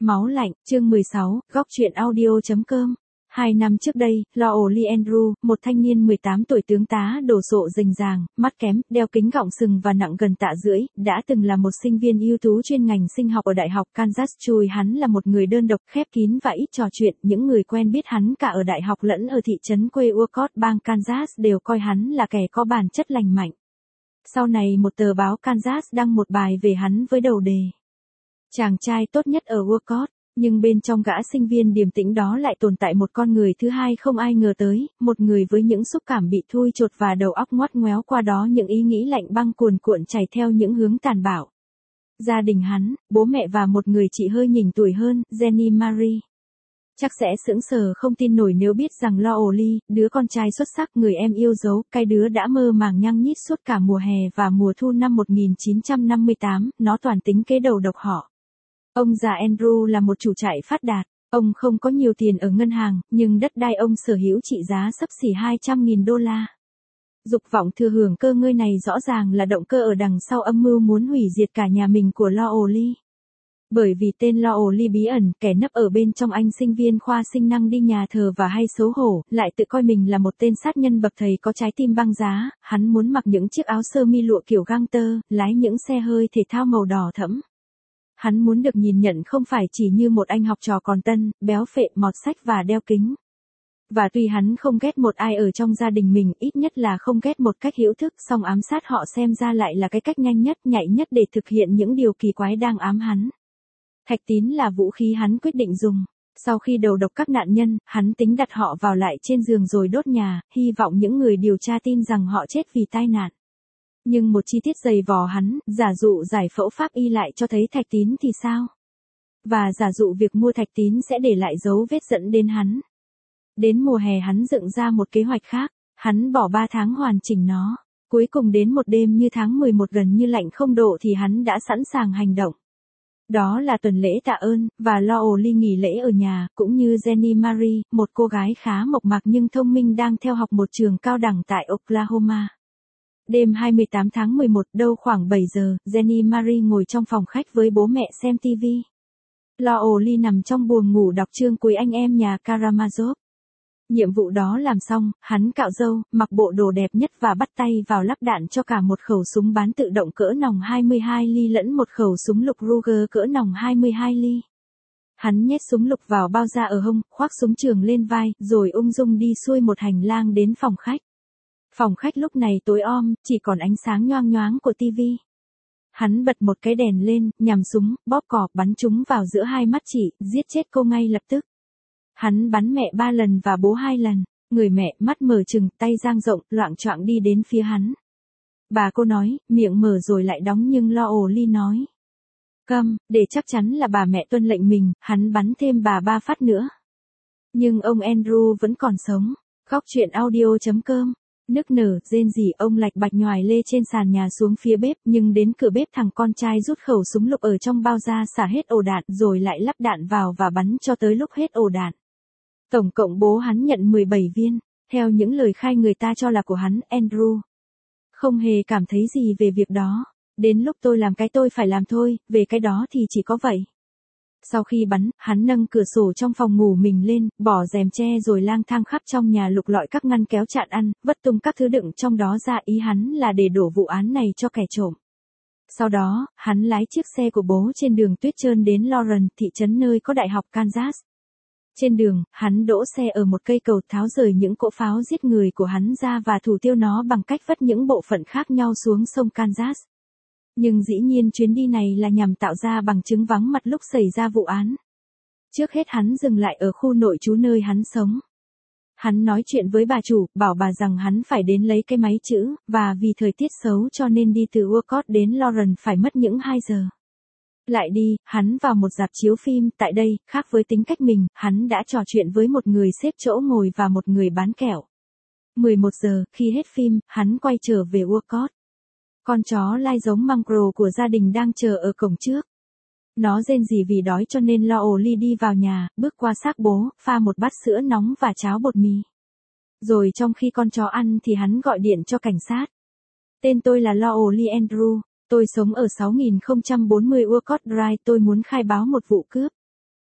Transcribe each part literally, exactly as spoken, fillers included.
Máu lạnh, chương mười sáu, góc truyện audio.com. Hai năm trước đây, Lowry Andrew, một thanh niên mười tám tuổi tướng tá đồ sộ rình ràng, mắt kém, đeo kính gọng sừng và nặng gần tạ rưỡi, đã từng là một sinh viên ưu tú chuyên ngành sinh học ở Đại học Kansas. Chui hắn là một người đơn độc, khép kín và ít trò chuyện, những người quen biết hắn cả ở đại học lẫn ở thị trấn quê Waucott, bang Kansas đều coi hắn là kẻ có bản chất lành mạnh. Sau này một tờ báo Kansas đăng một bài về hắn với đầu đề chàng trai tốt nhất ở Waucott, nhưng bên trong gã sinh viên điềm tĩnh đó lại tồn tại một con người thứ hai không ai ngờ tới, một người với những xúc cảm bị thui chột và đầu óc ngoắt ngoéo, qua đó những ý nghĩ lạnh băng cuồn cuộn chảy theo những hướng tàn bạo. Gia đình hắn, bố mẹ và một người chị hơi nhỉnh tuổi hơn, Jenny Marie, chắc sẽ sững sờ không tin nổi nếu biết rằng Lowry, đứa con trai xuất sắc, người em yêu dấu, cái đứa đã mơ màng nhăng nhít suốt cả mùa hè và mùa thu năm một nghìn chín trăm năm mươi tám, nó toàn tính kế đầu độc họ. Ông già Andrew là một chủ trại phát đạt, ông không có nhiều tiền ở ngân hàng, nhưng đất đai ông sở hữu trị giá xấp xỉ hai trăm nghìn đô la. Dục vọng thừa hưởng cơ ngơi này rõ ràng là động cơ ở đằng sau âm mưu muốn hủy diệt cả nhà mình của Lowry. Bởi vì tên Lowry bí ẩn, kẻ nấp ở bên trong anh sinh viên khoa sinh năng đi nhà thờ và hay xấu hổ, lại tự coi mình là một tên sát nhân bậc thầy có trái tim băng giá, hắn muốn mặc những chiếc áo sơ mi lụa kiểu găng tơ, lái những xe hơi thể thao màu đỏ thẫm. Hắn muốn được nhìn nhận không phải chỉ như một anh học trò còn tân, béo phệ, mọt sách và đeo kính. Và tuy hắn không ghét một ai ở trong gia đình mình, ít nhất là không ghét một cách hữu thức, song ám sát họ xem ra lại là cái cách nhanh nhất, nhạy nhất để thực hiện những điều kỳ quái đang ám hắn. Thạch tín là vũ khí hắn quyết định dùng. Sau khi đầu độc các nạn nhân, hắn tính đặt họ vào lại trên giường rồi đốt nhà, hy vọng những người điều tra tin rằng họ chết vì tai nạn. Nhưng một chi tiết dày vò hắn, giả dụ giải phẫu pháp y lại cho thấy thạch tín thì sao? Và giả dụ việc mua thạch tín sẽ để lại dấu vết dẫn đến hắn. Đến mùa hè hắn dựng ra một kế hoạch khác, hắn bỏ ba tháng hoàn chỉnh nó. Cuối cùng đến một đêm như tháng mười một gần như lạnh không độ thì hắn đã sẵn sàng hành động. Đó là tuần lễ tạ ơn, và Lowry nghỉ lễ ở nhà, cũng như Jenny Marie, một cô gái khá mộc mạc nhưng thông minh đang theo học một trường cao đẳng tại Oklahoma. Đêm hai mươi tám tháng mười một, đâu khoảng bảy giờ, Jenny Marie ngồi trong phòng khách với bố mẹ xem ti vi. Lowry nằm trong buồng ngủ đọc chương cuối Anh em nhà Karamazov. Nhiệm vụ đó làm xong, hắn cạo râu, mặc bộ đồ đẹp nhất và bắt tay vào lắp đạn cho cả một khẩu súng bán tự động cỡ nòng hai mươi hai ly lẫn một khẩu súng lục Ruger cỡ nòng hai mươi hai ly. Hắn nhét súng lục vào bao da ở hông, khoác súng trường lên vai, rồi ung dung đi xuôi một hành lang đến phòng khách. Phòng khách lúc này tối om, chỉ còn ánh sáng nhoang nhoáng của ti vi. Hắn bật một cái đèn lên, nhằm súng, bóp cò, bắn chúng vào giữa hai mắt chị, giết chết cô ngay lập tức. Hắn bắn mẹ ba lần và bố hai lần. Người mẹ, mắt mở trừng, tay dang rộng, loạng choạng đi đến phía hắn. Bà cô nói, miệng mở rồi lại đóng, nhưng Lowry nói: câm, để chắc chắn là bà mẹ tuân lệnh mình, hắn bắn thêm bà ba phát nữa. Nhưng ông Andrew vẫn còn sống. Góc truyện audio.com. Nức nở, rên rỉ, ông lạch bạch nhoài lê trên sàn nhà xuống phía bếp, nhưng đến cửa bếp thằng con trai rút khẩu súng lục ở trong bao da, xả hết ổ đạn, rồi lại lắp đạn vào và bắn cho tới lúc hết ổ đạn. Tổng cộng bố hắn nhận mười bảy viên, theo những lời khai người ta cho là của hắn. Andrew không hề cảm thấy gì về việc đó. Đến lúc tôi làm cái tôi phải làm thôi, về cái đó thì chỉ có vậy. Sau khi bắn, hắn nâng cửa sổ trong phòng ngủ mình lên, bỏ rèm che rồi lang thang khắp trong nhà lục lọi các ngăn kéo chạn ăn, vất tung các thứ đựng trong đó ra, ý hắn là để đổ vụ án này cho kẻ trộm. Sau đó, hắn lái chiếc xe của bố trên đường tuyết trơn đến Lawrence, thị trấn nơi có Đại học Kansas. Trên đường, hắn đỗ xe ở một cây cầu, tháo rời những cỗ pháo giết người của hắn ra và thủ tiêu nó bằng cách vất những bộ phận khác nhau xuống sông Kansas. Nhưng dĩ nhiên chuyến đi này là nhằm tạo ra bằng chứng vắng mặt lúc xảy ra vụ án. Trước hết hắn dừng lại ở khu nội trú nơi hắn sống. Hắn nói chuyện với bà chủ, bảo bà rằng hắn phải đến lấy cái máy chữ, và vì thời tiết xấu cho nên đi từ Waucott đến Lawrence phải mất những hai giờ. Lại đi, hắn vào một rạp chiếu phim, tại đây, khác với tính cách mình, hắn đã trò chuyện với một người xếp chỗ ngồi và một người bán kẹo. mười một giờ, khi hết phim, hắn quay trở về Waucott. Con chó lai giống mongrel của gia đình đang chờ ở cổng trước. Nó rên rỉ vì đói cho nên Lowry đi vào nhà, bước qua xác bố, pha một bát sữa nóng và cháo bột mì. Rồi trong khi con chó ăn thì hắn gọi điện cho cảnh sát. Tên tôi là Lowry Andrew, tôi sống ở sáu nghìn không trăm bốn mươi Waucott Drive, tôi muốn khai báo một vụ cướp.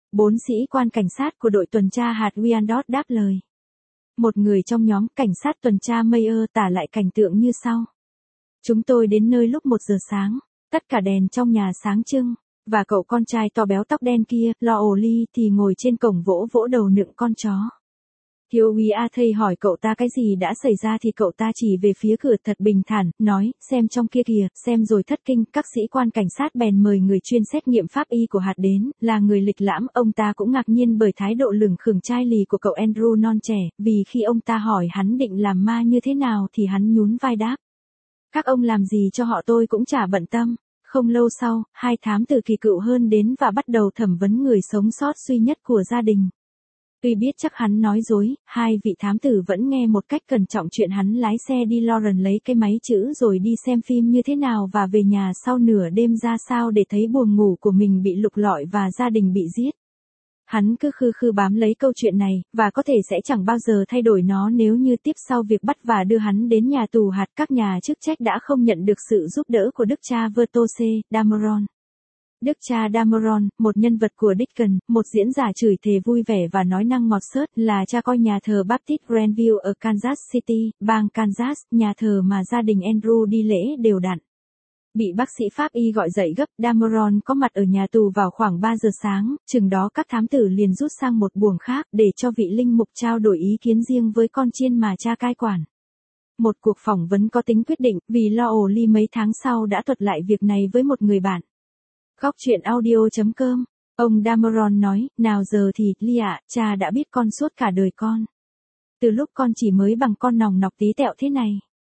Bốn sĩ quan cảnh sát của đội tuần tra hạt Wyandotte đáp lời. Một người trong nhóm cảnh sát tuần tra Mayer tả lại cảnh tượng như sau. Chúng tôi đến nơi lúc một giờ sáng, tất cả đèn trong nhà sáng trưng, và cậu con trai to béo tóc đen kia, Lawley thì ngồi trên cổng vỗ vỗ đầu nựng con chó. Thiếu úy Arthur hỏi cậu ta cái gì đã xảy ra thì cậu ta chỉ về phía cửa thật bình thản, nói, xem trong kia kìa, xem rồi thất kinh. Các sĩ quan cảnh sát bèn mời người chuyên xét nghiệm pháp y của hạt đến, là người lịch lãm. Ông ta cũng ngạc nhiên bởi thái độ lửng khửng chai lì của cậu Andrew non trẻ, vì khi ông ta hỏi hắn định làm ma như thế nào thì hắn nhún vai đáp. Các ông làm gì cho họ tôi cũng chả bận tâm. Không lâu sau, hai thám tử kỳ cựu hơn đến và bắt đầu thẩm vấn người sống sót duy nhất của gia đình. Tuy biết chắc hắn nói dối, hai vị thám tử vẫn nghe một cách cẩn trọng chuyện hắn lái xe đi Lawrence lấy cái máy chữ rồi đi xem phim như thế nào và về nhà sau nửa đêm ra sao để thấy buồng ngủ của mình bị lục lọi và gia đình bị giết. Hắn cứ khư khư bám lấy câu chuyện này, và có thể sẽ chẳng bao giờ thay đổi nó nếu như tiếp sau việc bắt và đưa hắn đến nhà tù hạt các nhà chức trách đã không nhận được sự giúp đỡ của đức cha Vertose, Dameron. Đức cha Dameron, một nhân vật của Dickens, một diễn giả chửi thề vui vẻ và nói năng ngọt xớt, là cha coi nhà thờ Baptist Grandview ở Kansas City, bang Kansas, nhà thờ mà gia đình Andrew đi lễ đều đặn. Bị bác sĩ pháp y gọi dậy gấp, Dameron có mặt ở nhà tù vào khoảng ba giờ sáng, chừng đó các thám tử liền rút sang một buồng khác để cho vị linh mục trao đổi ý kiến riêng với con chiên mà cha cai quản. Một cuộc phỏng vấn có tính quyết định, vì Lawley mấy tháng sau đã thuật lại việc này với một người bạn. Góc truyện audio chấm com, ông Dameron nói, nào giờ thì, Lee ạ, cha đã biết con suốt cả đời con. Từ lúc con chỉ mới bằng con nòng nọc tí tẹo thế này.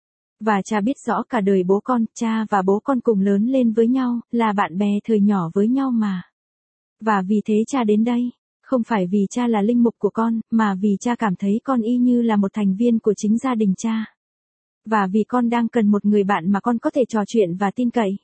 Và cha biết rõ cả đời bố con, cha và bố con cùng lớn lên với nhau, là bạn bè thời nhỏ với nhau mà. Và vì thế cha đến đây, không phải vì cha là linh mục của con, mà vì cha cảm thấy con y như là một thành viên của chính gia đình cha. Và vì con đang cần một người bạn mà con có thể trò chuyện và tin cậy.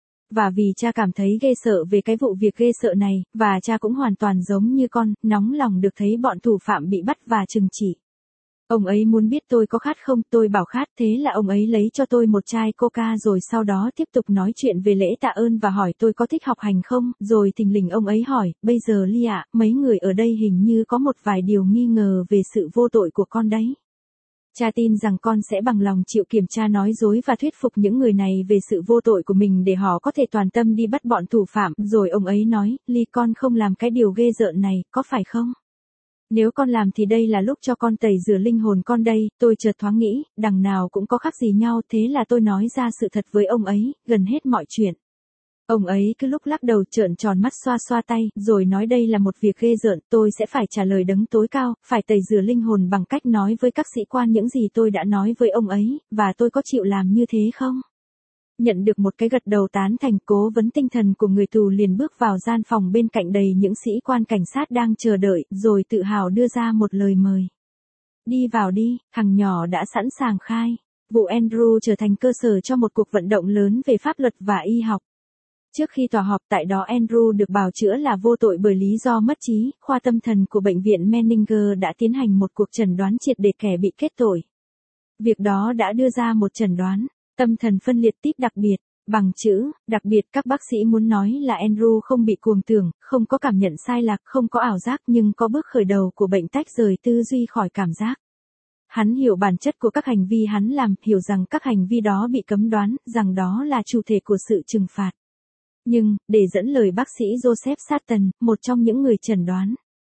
Và vì cha cảm thấy ghê sợ về cái vụ việc ghê sợ này, và cha cũng hoàn toàn giống như con, nóng lòng được thấy bọn thủ phạm bị bắt và trừng trị. Ông ấy muốn biết tôi có khát không, tôi bảo khát, thế là ông ấy lấy cho tôi một chai coca rồi sau đó tiếp tục nói chuyện về lễ tạ ơn và hỏi tôi có thích học hành không, rồi thình lình ông ấy hỏi, bây giờ Lee ạ, mấy người ở đây hình như có một vài điều nghi ngờ về sự vô tội của con đấy. Cha tin rằng con sẽ bằng lòng chịu kiểm tra nói dối và thuyết phục những người này về sự vô tội của mình để họ có thể toàn tâm đi bắt bọn thủ phạm, rồi ông ấy nói, Lee con không làm cái điều ghê rợn này, có phải không? Nếu con làm thì đây là lúc cho con tẩy rửa linh hồn con đây, tôi chợt thoáng nghĩ, đằng nào cũng có khác gì nhau, thế là tôi nói ra sự thật với ông ấy, gần hết mọi chuyện. Ông ấy cứ lúc lắc đầu trợn tròn mắt xoa xoa tay, rồi nói đây là một việc ghê rợn, tôi sẽ phải trả lời đấng tối cao, phải tẩy rửa linh hồn bằng cách nói với các sĩ quan những gì tôi đã nói với ông ấy, và tôi có chịu làm như thế không? Nhận được một cái gật đầu tán thành, cố vấn tinh thần của người tù liền bước vào gian phòng bên cạnh đầy những sĩ quan cảnh sát đang chờ đợi, rồi tự hào đưa ra một lời mời. Đi vào đi, thằng nhỏ đã sẵn sàng khai. Vụ Andrew trở thành cơ sở cho một cuộc vận động lớn về pháp luật và y học. Trước khi tòa họp tại đó Andrew được bào chữa là vô tội bởi lý do mất trí, khoa tâm thần của bệnh viện Menninger đã tiến hành một cuộc chẩn đoán triệt để kẻ bị kết tội. Việc đó đã đưa ra một chẩn đoán tâm thần phân liệt típ đặc biệt, bằng chữ, đặc biệt các bác sĩ muốn nói là Andrew không bị cuồng tưởng, không có cảm nhận sai lạc, không có ảo giác nhưng có bước khởi đầu của bệnh tách rời tư duy khỏi cảm giác. Hắn hiểu bản chất của các hành vi hắn làm, hiểu rằng các hành vi đó bị cấm đoán, rằng đó là chủ thể của sự trừng phạt. Nhưng, để dẫn lời bác sĩ Joseph Sutton, một trong những người chẩn đoán,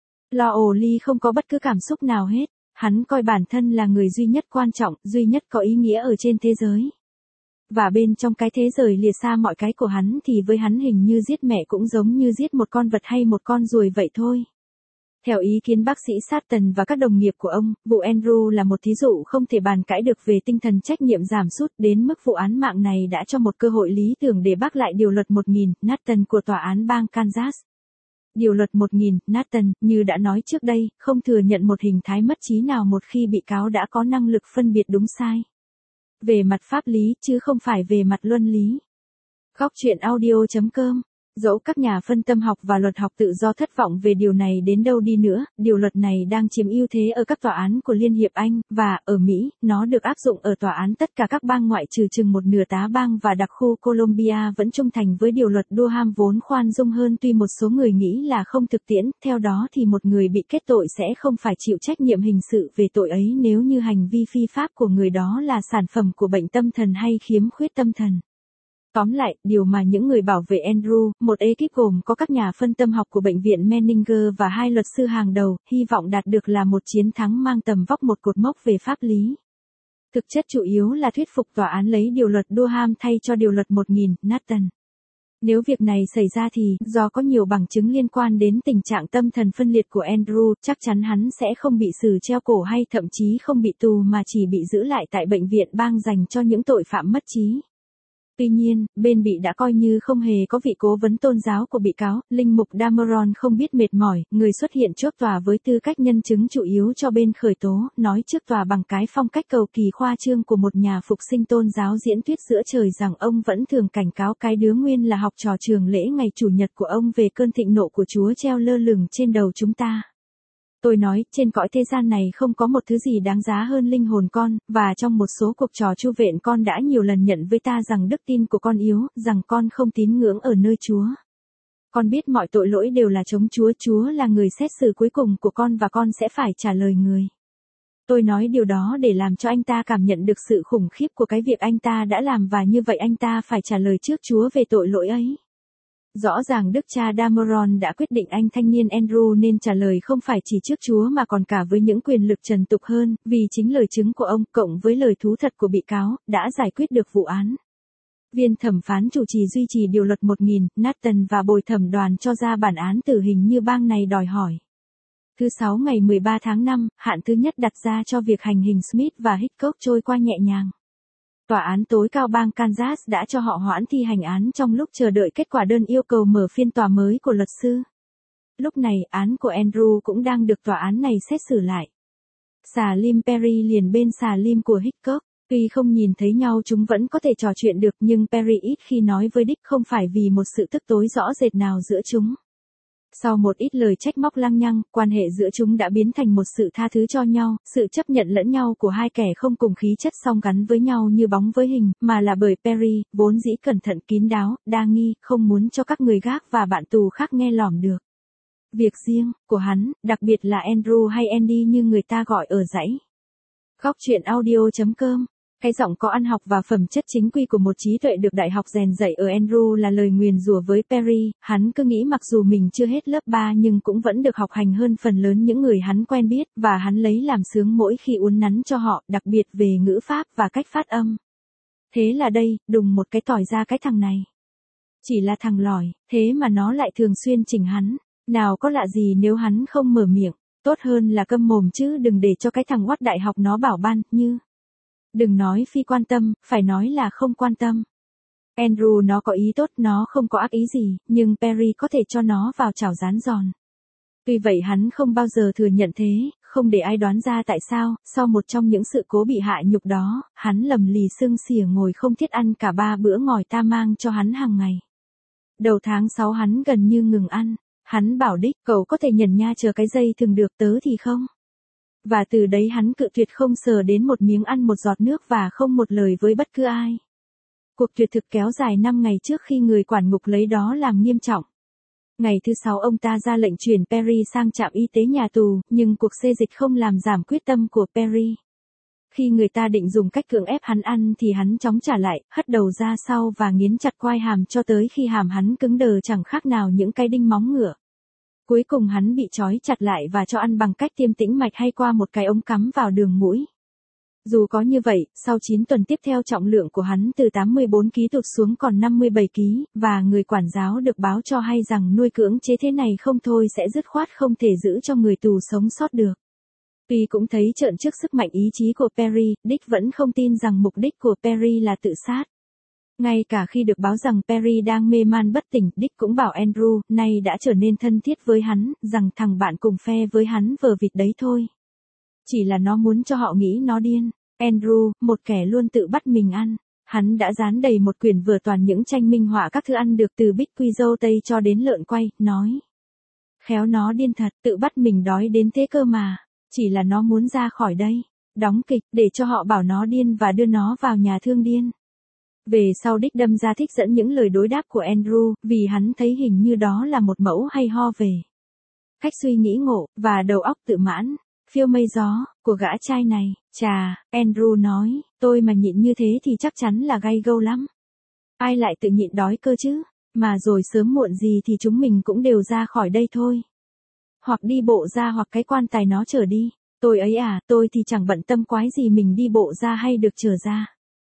Lawley không có bất cứ cảm xúc nào hết, hắn coi bản thân là người duy nhất quan trọng, duy nhất có ý nghĩa ở trên thế giới. Và bên trong cái thế giới lìa xa mọi cái của hắn thì với hắn hình như giết mẹ cũng giống như giết một con vật hay một con ruồi vậy thôi. Theo ý kiến bác sĩ Sutton và các đồng nghiệp của ông, vụ Andrew là một thí dụ không thể bàn cãi được về tinh thần trách nhiệm giảm sút đến mức vụ án mạng này đã cho một cơ hội lý tưởng để bác lại điều luật một nghìn, Nathan của tòa án bang Kansas. Điều luật một nghìn, Nathan, như đã nói trước đây, không thừa nhận một hình thái mất trí nào một khi bị cáo đã có năng lực phân biệt đúng sai. Về mặt pháp lý, chứ không phải về mặt luân lý. Góc truyện audio chấm com Dẫu các nhà phân tâm học và luật học tự do thất vọng về điều này đến đâu đi nữa, điều luật này đang chiếm ưu thế ở các tòa án của Liên hiệp Anh, và, ở Mỹ, nó được áp dụng ở tòa án tất cả các bang ngoại trừ chừng một nửa tá bang và đặc khu Columbia vẫn trung thành với điều luật Durham vốn khoan dung hơn tuy một số người nghĩ là không thực tiễn, theo đó thì một người bị kết tội sẽ không phải chịu trách nhiệm hình sự về tội ấy nếu như hành vi phi pháp của người đó là sản phẩm của bệnh tâm thần hay khiếm khuyết tâm thần. Tóm lại, điều mà những người bảo vệ Andrew, một ekip gồm có các nhà phân tâm học của bệnh viện Menninger và hai luật sư hàng đầu, hy vọng đạt được là một chiến thắng mang tầm vóc một cột mốc về pháp lý. Thực chất chủ yếu là thuyết phục tòa án lấy điều luật Durham thay cho điều luật một nghìn, Nathan. Nếu việc này xảy ra thì, do có nhiều bằng chứng liên quan đến tình trạng tâm thần phân liệt của Andrew, chắc chắn hắn sẽ không bị xử treo cổ hay thậm chí không bị tù mà chỉ bị giữ lại tại bệnh viện bang dành cho những tội phạm mất trí. Tuy nhiên, bên bị đã coi như không hề có vị cố vấn tôn giáo của bị cáo, linh mục Dameron không biết mệt mỏi, người xuất hiện trước tòa với tư cách nhân chứng chủ yếu cho bên khởi tố, nói trước tòa bằng cái phong cách cầu kỳ khoa trương của một nhà phục sinh tôn giáo diễn thuyết giữa trời rằng ông vẫn thường cảnh cáo cái đứa nguyên là học trò trường lễ ngày Chủ nhật của ông về cơn thịnh nộ của Chúa treo lơ lửng trên đầu chúng ta. Tôi nói, trên cõi thế gian này không có một thứ gì đáng giá hơn linh hồn con, và trong một số cuộc trò chu vện con đã nhiều lần nhận với ta rằng đức tin của con yếu, rằng con không tín ngưỡng ở nơi Chúa. Con biết mọi tội lỗi đều là chống Chúa, Chúa là người xét xử cuối cùng của con và con sẽ phải trả lời người. Tôi nói điều đó để làm cho anh ta cảm nhận được sự khủng khiếp của cái việc anh ta đã làm và như vậy anh ta phải trả lời trước Chúa về tội lỗi ấy. Rõ ràng đức cha Dameron đã quyết định anh thanh niên Andrew nên trả lời không phải chỉ trước Chúa mà còn cả với những quyền lực trần tục hơn, vì chính lời chứng của ông, cộng với lời thú thật của bị cáo, đã giải quyết được vụ án. Viên thẩm phán chủ trì duy trì điều luật một nghìn, Nathan và bồi thẩm đoàn cho ra bản án tử hình như bang này đòi hỏi. Thứ sáu ngày mười ba tháng năm, hạn thứ nhất đặt ra cho việc hành hình Smith và Hickok trôi qua nhẹ nhàng. Tòa án tối cao bang Kansas đã cho họ hoãn thi hành án trong lúc chờ đợi kết quả đơn yêu cầu mở phiên tòa mới của luật sư. Lúc này, án của Andrew cũng đang được tòa án này xét xử lại. Xà lim Perry liền bên xà lim của Hickok. Tuy không nhìn thấy nhau chúng vẫn có thể trò chuyện được nhưng Perry ít khi nói với Dick không phải vì một sự tức tối rõ rệt nào giữa chúng. Sau một ít lời trách móc lăng nhăng, quan hệ giữa chúng đã biến thành một sự tha thứ cho nhau, sự chấp nhận lẫn nhau của hai kẻ không cùng khí chất song gắn với nhau như bóng với hình, mà là bởi Perry, vốn dĩ cẩn thận kín đáo, đa nghi, không muốn cho các người gác và bạn tù khác nghe lỏm được việc riêng của hắn, đặc biệt là Andrew hay Andy như người ta gọi ở dãy. Góc truyện audio chấm com. Cái giọng có ăn học và phẩm chất chính quy của một trí tuệ được đại học rèn dạy ở Andrew là lời nguyền rủa với Perry, hắn cứ nghĩ mặc dù mình chưa hết lớp ba nhưng cũng vẫn được học hành hơn phần lớn những người hắn quen biết, và hắn lấy làm sướng mỗi khi uốn nắn cho họ, đặc biệt về ngữ pháp và cách phát âm. Thế là đây, đùng một cái tỏi ra cái thằng này. Chỉ là thằng lỏi, thế mà nó lại thường xuyên chỉnh hắn, nào có lạ gì nếu hắn không mở miệng, tốt hơn là câm mồm chứ đừng để cho cái thằng oắt đại học nó bảo ban, như... Đừng nói phi quan tâm, phải nói là không quan tâm. Andrew nó có ý tốt, nó không có ác ý gì, nhưng Perry có thể cho nó vào chảo rán giòn. Tuy vậy hắn không bao giờ thừa nhận thế, không để ai đoán ra tại sao, sau một trong những sự cố bị hại nhục đó, hắn lầm lì sưng xỉa ngồi không thiết ăn cả ba bữa ngòi ta mang cho hắn hàng ngày. Đầu tháng sáu hắn gần như ngừng ăn, hắn bảo Dick, cậu có thể nhẩn nha chờ cái dây thường được, tớ thì không. Và từ đấy hắn cự tuyệt không sờ đến một miếng ăn một giọt nước và không một lời với bất cứ ai. Cuộc tuyệt thực kéo dài năm ngày trước khi người quản ngục lấy đó làm nghiêm trọng. Ngày thứ sáu ông ta ra lệnh chuyển Perry sang trạm y tế nhà tù, nhưng cuộc xê dịch không làm giảm quyết tâm của Perry. Khi người ta định dùng cách cưỡng ép hắn ăn thì hắn chóng trả lại, hất đầu ra sau và nghiến chặt quai hàm cho tới khi hàm hắn cứng đờ chẳng khác nào những cái đinh móng ngựa. Cuối cùng hắn bị trói chặt lại và cho ăn bằng cách tiêm tĩnh mạch hay qua một cái ống cắm vào đường mũi. Dù có như vậy, sau chín tuần tiếp theo trọng lượng của hắn từ tám mươi bốn ki lô gam tụt xuống còn năm mươi bảy ki lô gam, và người quản giáo được báo cho hay rằng nuôi cưỡng chế thế này không thôi sẽ dứt khoát không thể giữ cho người tù sống sót được. Tuy cũng thấy trợn trước sức mạnh ý chí của Perry, Dick vẫn không tin rằng mục đích của Perry là tự sát. Ngay cả khi được báo rằng Perry đang mê man bất tỉnh, Dick cũng bảo Andrew, nay đã trở nên thân thiết với hắn, rằng thằng bạn cùng phe với hắn vờ vịt đấy thôi. Chỉ là nó muốn cho họ nghĩ nó điên. Andrew, một kẻ luôn tự bắt mình ăn. Hắn đã dán đầy một quyển vừa toàn những tranh minh họa các thứ ăn được từ bít quy dâu tây cho đến lợn quay, nói. Khéo nó điên thật, tự bắt mình đói đến thế cơ mà. Chỉ là nó muốn ra khỏi đây. Đóng kịch, để cho họ bảo nó điên và đưa nó vào nhà thương điên. Về sau đích đâm ra thích dẫn những lời đối đáp của Andrew, vì hắn thấy hình như đó là một mẫu hay ho về cách suy nghĩ ngộ, và đầu óc tự mãn, phiêu mây gió, của gã trai này. Chà, Andrew nói, tôi mà nhịn như thế thì chắc chắn là gay gâu lắm. Ai lại tự nhịn đói cơ chứ, mà rồi sớm muộn gì thì chúng mình cũng đều ra khỏi đây thôi. Hoặc đi bộ ra hoặc cái quan tài nó chở đi. Tôi ấy à, tôi thì chẳng bận tâm quái gì mình đi bộ ra hay được chở ra.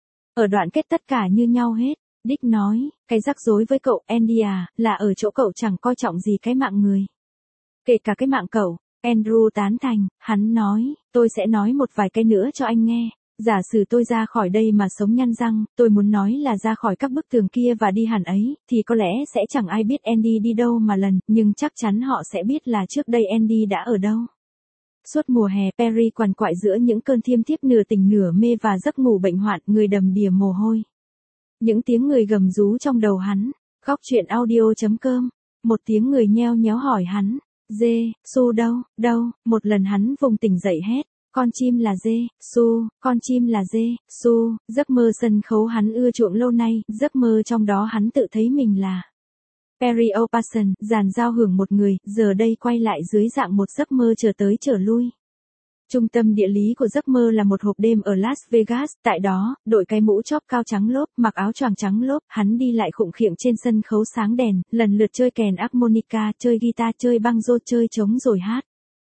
Ở đoạn kết tất cả như nhau hết. Dick nói, cái rắc rối với cậu Andy à, là ở chỗ cậu chẳng coi trọng gì cái mạng người. Kể cả cái mạng cậu. Andrew tán thành, hắn nói, tôi sẽ nói một vài cái nữa cho anh nghe. Giả sử tôi ra khỏi đây mà sống nhăn răng, tôi muốn nói là ra khỏi các bức tường kia và đi hẳn ấy, thì có lẽ sẽ chẳng ai biết Andy đi đâu mà lần, nhưng chắc chắn họ sẽ biết là trước đây Andy đã ở đâu. Suốt mùa hè Perry quằn quại giữa những cơn thiêm thiếp nửa tỉnh nửa mê và giấc ngủ bệnh hoạn, người đầm đìa mồ hôi. Những tiếng người gầm rú trong đầu hắn. Góc truyện audio chấm com. Một tiếng người nheo nhéo hỏi hắn. Dê, Su đâu, đâu, một lần hắn vùng tỉnh dậy hét. Con chim là dê, Su, con chim là dê, Su, giấc mơ sân khấu hắn ưa chuộng lâu nay, giấc mơ trong đó hắn tự thấy mình là Perry O'Parson, dàn giao hưởng một người, giờ đây quay lại dưới dạng một giấc mơ trở tới trở lui. Trung tâm địa lý của giấc mơ là một hộp đêm ở Las Vegas, tại đó, đội cái mũ chóp cao trắng lốp, mặc áo choàng trắng lốp, hắn đi lại khụng khiễng trên sân khấu sáng đèn, lần lượt chơi kèn harmonica, chơi guitar, chơi banjo, chơi trống rồi hát.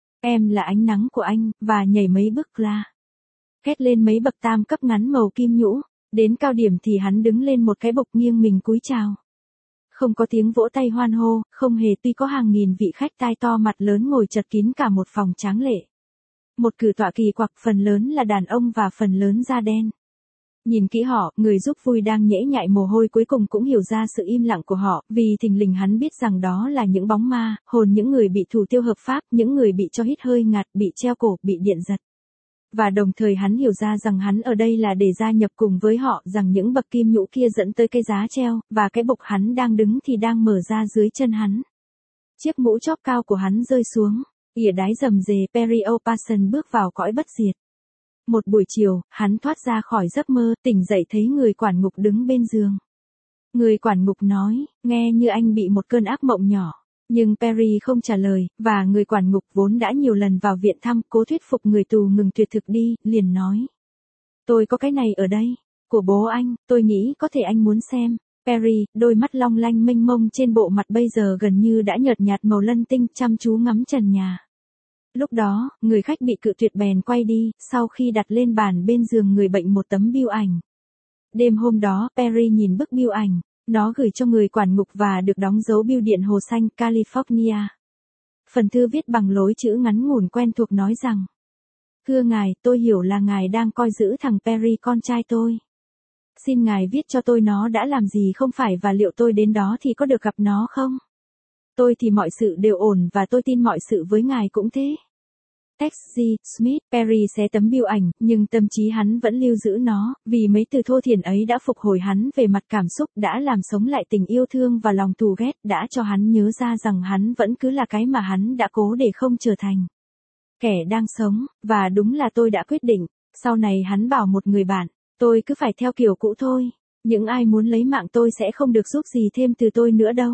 Em là ánh nắng của anh, và nhảy mấy bước la. Két lên mấy bậc tam cấp ngắn màu kim nhũ, đến cao điểm thì hắn đứng lên một cái bục nghiêng mình cúi chào. Không có tiếng vỗ tay hoan hô, không hề, tuy có hàng nghìn vị khách tai to mặt lớn ngồi chật kín cả một phòng tráng lệ. Một cử tọa kỳ quặc, phần lớn là đàn ông và phần lớn da đen. Nhìn kỹ họ, người giúp vui đang nhễ nhại mồ hôi cuối cùng cũng hiểu ra sự im lặng của họ, vì thình lình hắn biết rằng đó là những bóng ma, hồn những người bị thủ tiêu hợp pháp, những người bị cho hít hơi ngạt, bị treo cổ, bị điện giật. Và đồng thời hắn hiểu ra rằng hắn ở đây là để gia nhập cùng với họ, rằng những bậc kim nhũ kia dẫn tới cái giá treo, và cái bục hắn đang đứng thì đang mở ra dưới chân hắn. Chiếc mũ chóp cao của hắn rơi xuống, ỉa đái rầm rề, Perry O'Parson bước vào cõi bất diệt. Một buổi chiều, hắn thoát ra khỏi giấc mơ, tỉnh dậy thấy người quản ngục đứng bên giường. Người quản ngục nói, nghe như anh bị một cơn ác mộng nhỏ. Nhưng Perry không trả lời, và người quản ngục vốn đã nhiều lần vào viện thăm, cố thuyết phục người tù ngừng tuyệt thực đi, liền nói. Tôi có cái này ở đây, của bố anh, tôi nghĩ có thể anh muốn xem. Perry, đôi mắt long lanh mênh mông trên bộ mặt bây giờ gần như đã nhợt nhạt màu lân tinh, chăm chú ngắm trần nhà. Lúc đó, người khách bị cự tuyệt bèn quay đi, sau khi đặt lên bàn bên giường người bệnh một tấm bưu ảnh. Đêm hôm đó, Perry nhìn bức bưu ảnh. Nó gửi cho người quản ngục và được đóng dấu bưu điện Hồ Xanh, California. Phần thư viết bằng lối chữ ngắn ngủn quen thuộc nói rằng. Thưa ngài, tôi hiểu là ngài đang coi giữ thằng Perry con trai tôi. Xin ngài viết cho tôi nó đã làm gì không phải và liệu tôi đến đó thì có được gặp nó không? Tôi thì mọi sự đều ổn và tôi tin mọi sự với ngài cũng thế. Tex G. Smith, Perry xé tấm bưu ảnh, nhưng tâm trí hắn vẫn lưu giữ nó, vì mấy từ thô thiển ấy đã phục hồi hắn về mặt cảm xúc, đã làm sống lại tình yêu thương và lòng thù ghét, đã cho hắn nhớ ra rằng hắn vẫn cứ là cái mà hắn đã cố để không trở thành. Kẻ đang sống, và đúng là tôi đã quyết định, sau này hắn bảo một người bạn, tôi cứ phải theo kiểu cũ thôi, những ai muốn lấy mạng tôi sẽ không được giúp gì thêm từ tôi nữa đâu.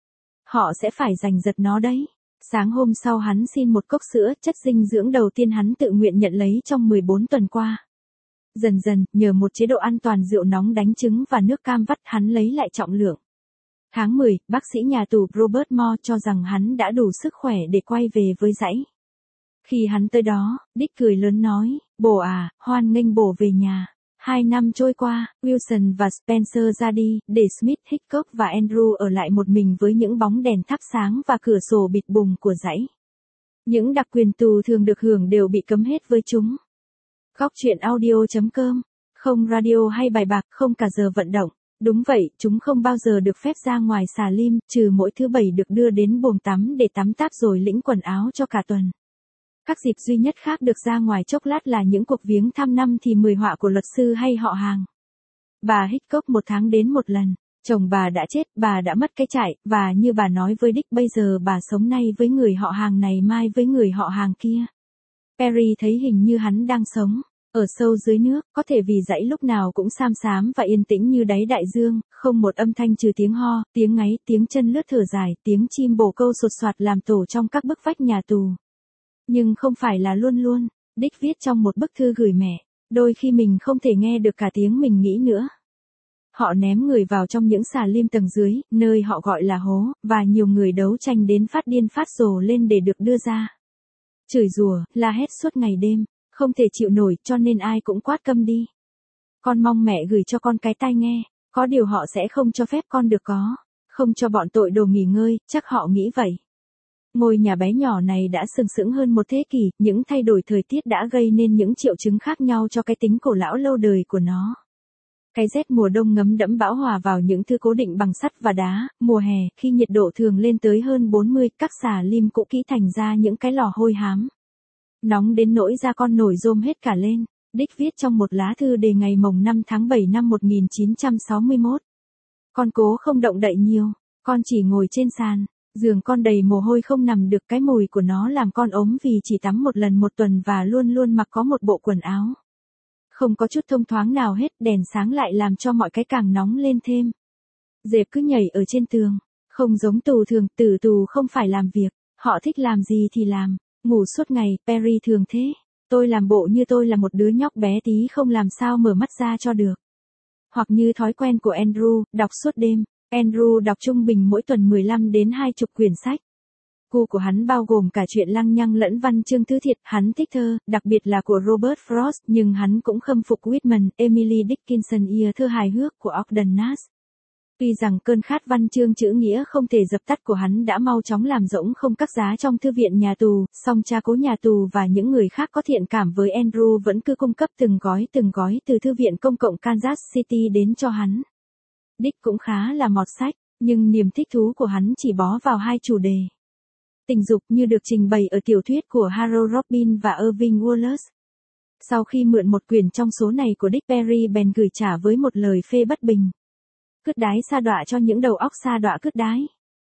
Họ sẽ phải giành giật nó đấy. Sáng hôm sau hắn xin một cốc sữa, chất dinh dưỡng đầu tiên hắn tự nguyện nhận lấy trong mười bốn tuần qua. Dần dần, nhờ một chế độ an toàn rượu nóng đánh trứng và nước cam vắt hắn lấy lại trọng lượng. Tháng mười, bác sĩ nhà tù Robert Moore cho rằng hắn đã đủ sức khỏe để quay về với dãy. Khi hắn tới đó, Dick cười lớn nói, bồ à, hoan nghênh bồ về nhà. Hai năm trôi qua, Wilson và Spencer ra đi, để Smith, Hickok và Andrew ở lại một mình với những bóng đèn thắp sáng và cửa sổ bịt bùng của dãy. Những đặc quyền tù thường được hưởng đều bị cấm hết với chúng. Góc truyện audio chấm com, không radio hay bài bạc, không cả giờ vận động. Đúng vậy, chúng không bao giờ được phép ra ngoài xà lim, trừ mỗi thứ bảy được đưa đến buồng tắm để tắm táp rồi lĩnh quần áo cho cả tuần. Các dịp duy nhất khác được ra ngoài chốc lát là những cuộc viếng thăm năm thì mười họa của luật sư hay họ hàng. Bà Hickok một tháng đến một lần. Chồng bà đã chết, bà đã mất cái trại, và như bà nói với Dick bây giờ bà sống nay với người họ hàng này mai với người họ hàng kia. Perry thấy hình như hắn đang sống ở sâu dưới nước, có thể vì dãy lúc nào cũng xám xám và yên tĩnh như đáy đại dương, không một âm thanh trừ tiếng ho, tiếng ngáy, tiếng chân lướt thở dài, tiếng chim bồ câu sột soạt làm tổ trong các bức vách nhà tù. Nhưng không phải là luôn luôn, Dick viết trong một bức thư gửi mẹ, đôi khi mình không thể nghe được cả tiếng mình nghĩ nữa. Họ ném người vào trong những xà lim tầng dưới, nơi họ gọi là hố, và nhiều người đấu tranh đến phát điên phát rồ lên để được đưa ra. Chửi rủa, la hét suốt ngày đêm, không thể chịu nổi cho nên ai cũng quát câm đi. Con mong mẹ gửi cho con cái tai nghe, có điều họ sẽ không cho phép con được có, không cho bọn tội đồ nghỉ ngơi, chắc họ nghĩ vậy. Ngôi nhà bé nhỏ này đã sừng sững hơn một thế kỷ, những thay đổi thời tiết đã gây nên những triệu chứng khác nhau cho cái tính cổ lão lâu đời của nó. Cái rét mùa đông ngấm đẫm bão hòa vào những thứ cố định bằng sắt và đá, mùa hè, khi nhiệt độ thường lên tới hơn bốn mươi, các xà lim cũ kỹ thành ra những cái lò hôi hám. Nóng đến nỗi da con nổi rôm hết cả lên, Dick viết trong một lá thư đề ngày mồng năm tháng bảy năm một nghìn chín trăm sáu mươi mốt. Con cố không động đậy nhiều, con chỉ ngồi trên sàn, giường con đầy mồ hôi không nằm được, cái mùi của nó làm con ốm vì chỉ tắm một lần một tuần và luôn luôn mặc có một bộ quần áo. Không có chút thông thoáng nào hết, đèn sáng lại làm cho mọi cái càng nóng lên thêm. Dẹp cứ nhảy ở trên tường, không giống tù thường, tử tù không phải làm việc, họ thích làm gì thì làm, ngủ suốt ngày, Perry thường thế. Tôi làm bộ như tôi là một đứa nhóc bé tí không làm sao mở mắt ra cho được. Hoặc như thói quen của Andrew, đọc suốt đêm, Andrew đọc trung bình mỗi tuần mười lăm đến hai mươi quyển sách. Gu của hắn bao gồm cả truyện lăng nhăng lẫn văn chương thứ thiệt, hắn thích thơ, đặc biệt là của Robert Frost, nhưng hắn cũng khâm phục Whitman, Emily Dickinson ia thơ hài hước của Ogden Nash. Tuy rằng cơn khát văn chương chữ nghĩa không thể dập tắt của hắn đã mau chóng làm rỗng không các giá trong thư viện nhà tù, song cha cố nhà tù và những người khác có thiện cảm với Andrew vẫn cứ cung cấp từng gói từng gói từ thư viện công cộng Kansas City đến cho hắn. Dick cũng khá là mọt sách, nhưng niềm thích thú của hắn chỉ bó vào hai chủ đề. Tình dục như được trình bày ở tiểu thuyết của Harold Robin và Irving Wallace. Sau khi mượn một quyển trong số này của Dick, Perry bèn gửi trả với một lời phê bất bình. Cứt đái sa đọa cho những đầu óc sa đọa cứt đái.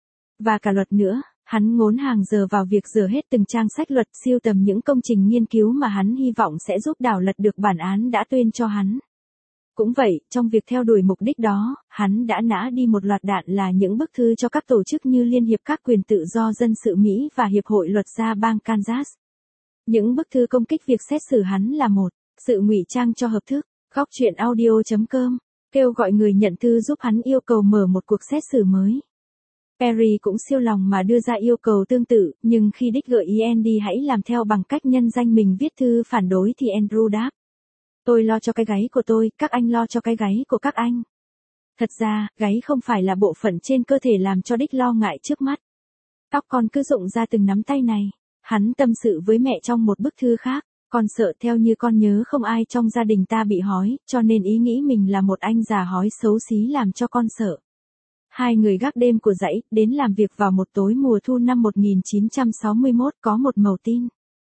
Và cả luật nữa, hắn ngốn hàng giờ vào việc dở hết từng trang sách luật, siêu tầm những công trình nghiên cứu mà hắn hy vọng sẽ giúp đảo lật được bản án đã tuyên cho hắn. Cũng vậy, trong việc theo đuổi mục đích đó, hắn đã nã đi một loạt đạn là những bức thư cho các tổ chức như Liên hiệp các quyền tự do dân sự Mỹ và Hiệp hội luật gia bang Kansas. Những bức thư công kích việc xét xử hắn là một sự ngụy trang cho hợp thức. Góc truyện audio chấm com kêu gọi người nhận thư giúp hắn yêu cầu mở một cuộc xét xử mới. Perry cũng siêu lòng mà đưa ra yêu cầu tương tự, nhưng khi Dick gợi ý Andy hãy làm theo bằng cách nhân danh mình viết thư phản đối thì Andrew đáp: Tôi lo cho cái gáy của tôi, các anh lo cho cái gáy của các anh. Thật ra, gáy không phải là bộ phận trên cơ thể làm cho Dick lo ngại trước mắt. Tóc con cứ rụng ra từng nắm tay này. Hắn tâm sự với mẹ trong một bức thư khác. Con sợ theo như con nhớ không ai trong gia đình ta bị hói, cho nên ý nghĩ mình là một anh già hói xấu xí làm cho con sợ. Hai người gác đêm của dãy, đến làm việc vào một tối mùa thu năm một nghìn chín trăm sáu mươi mốt có một mẩu tin.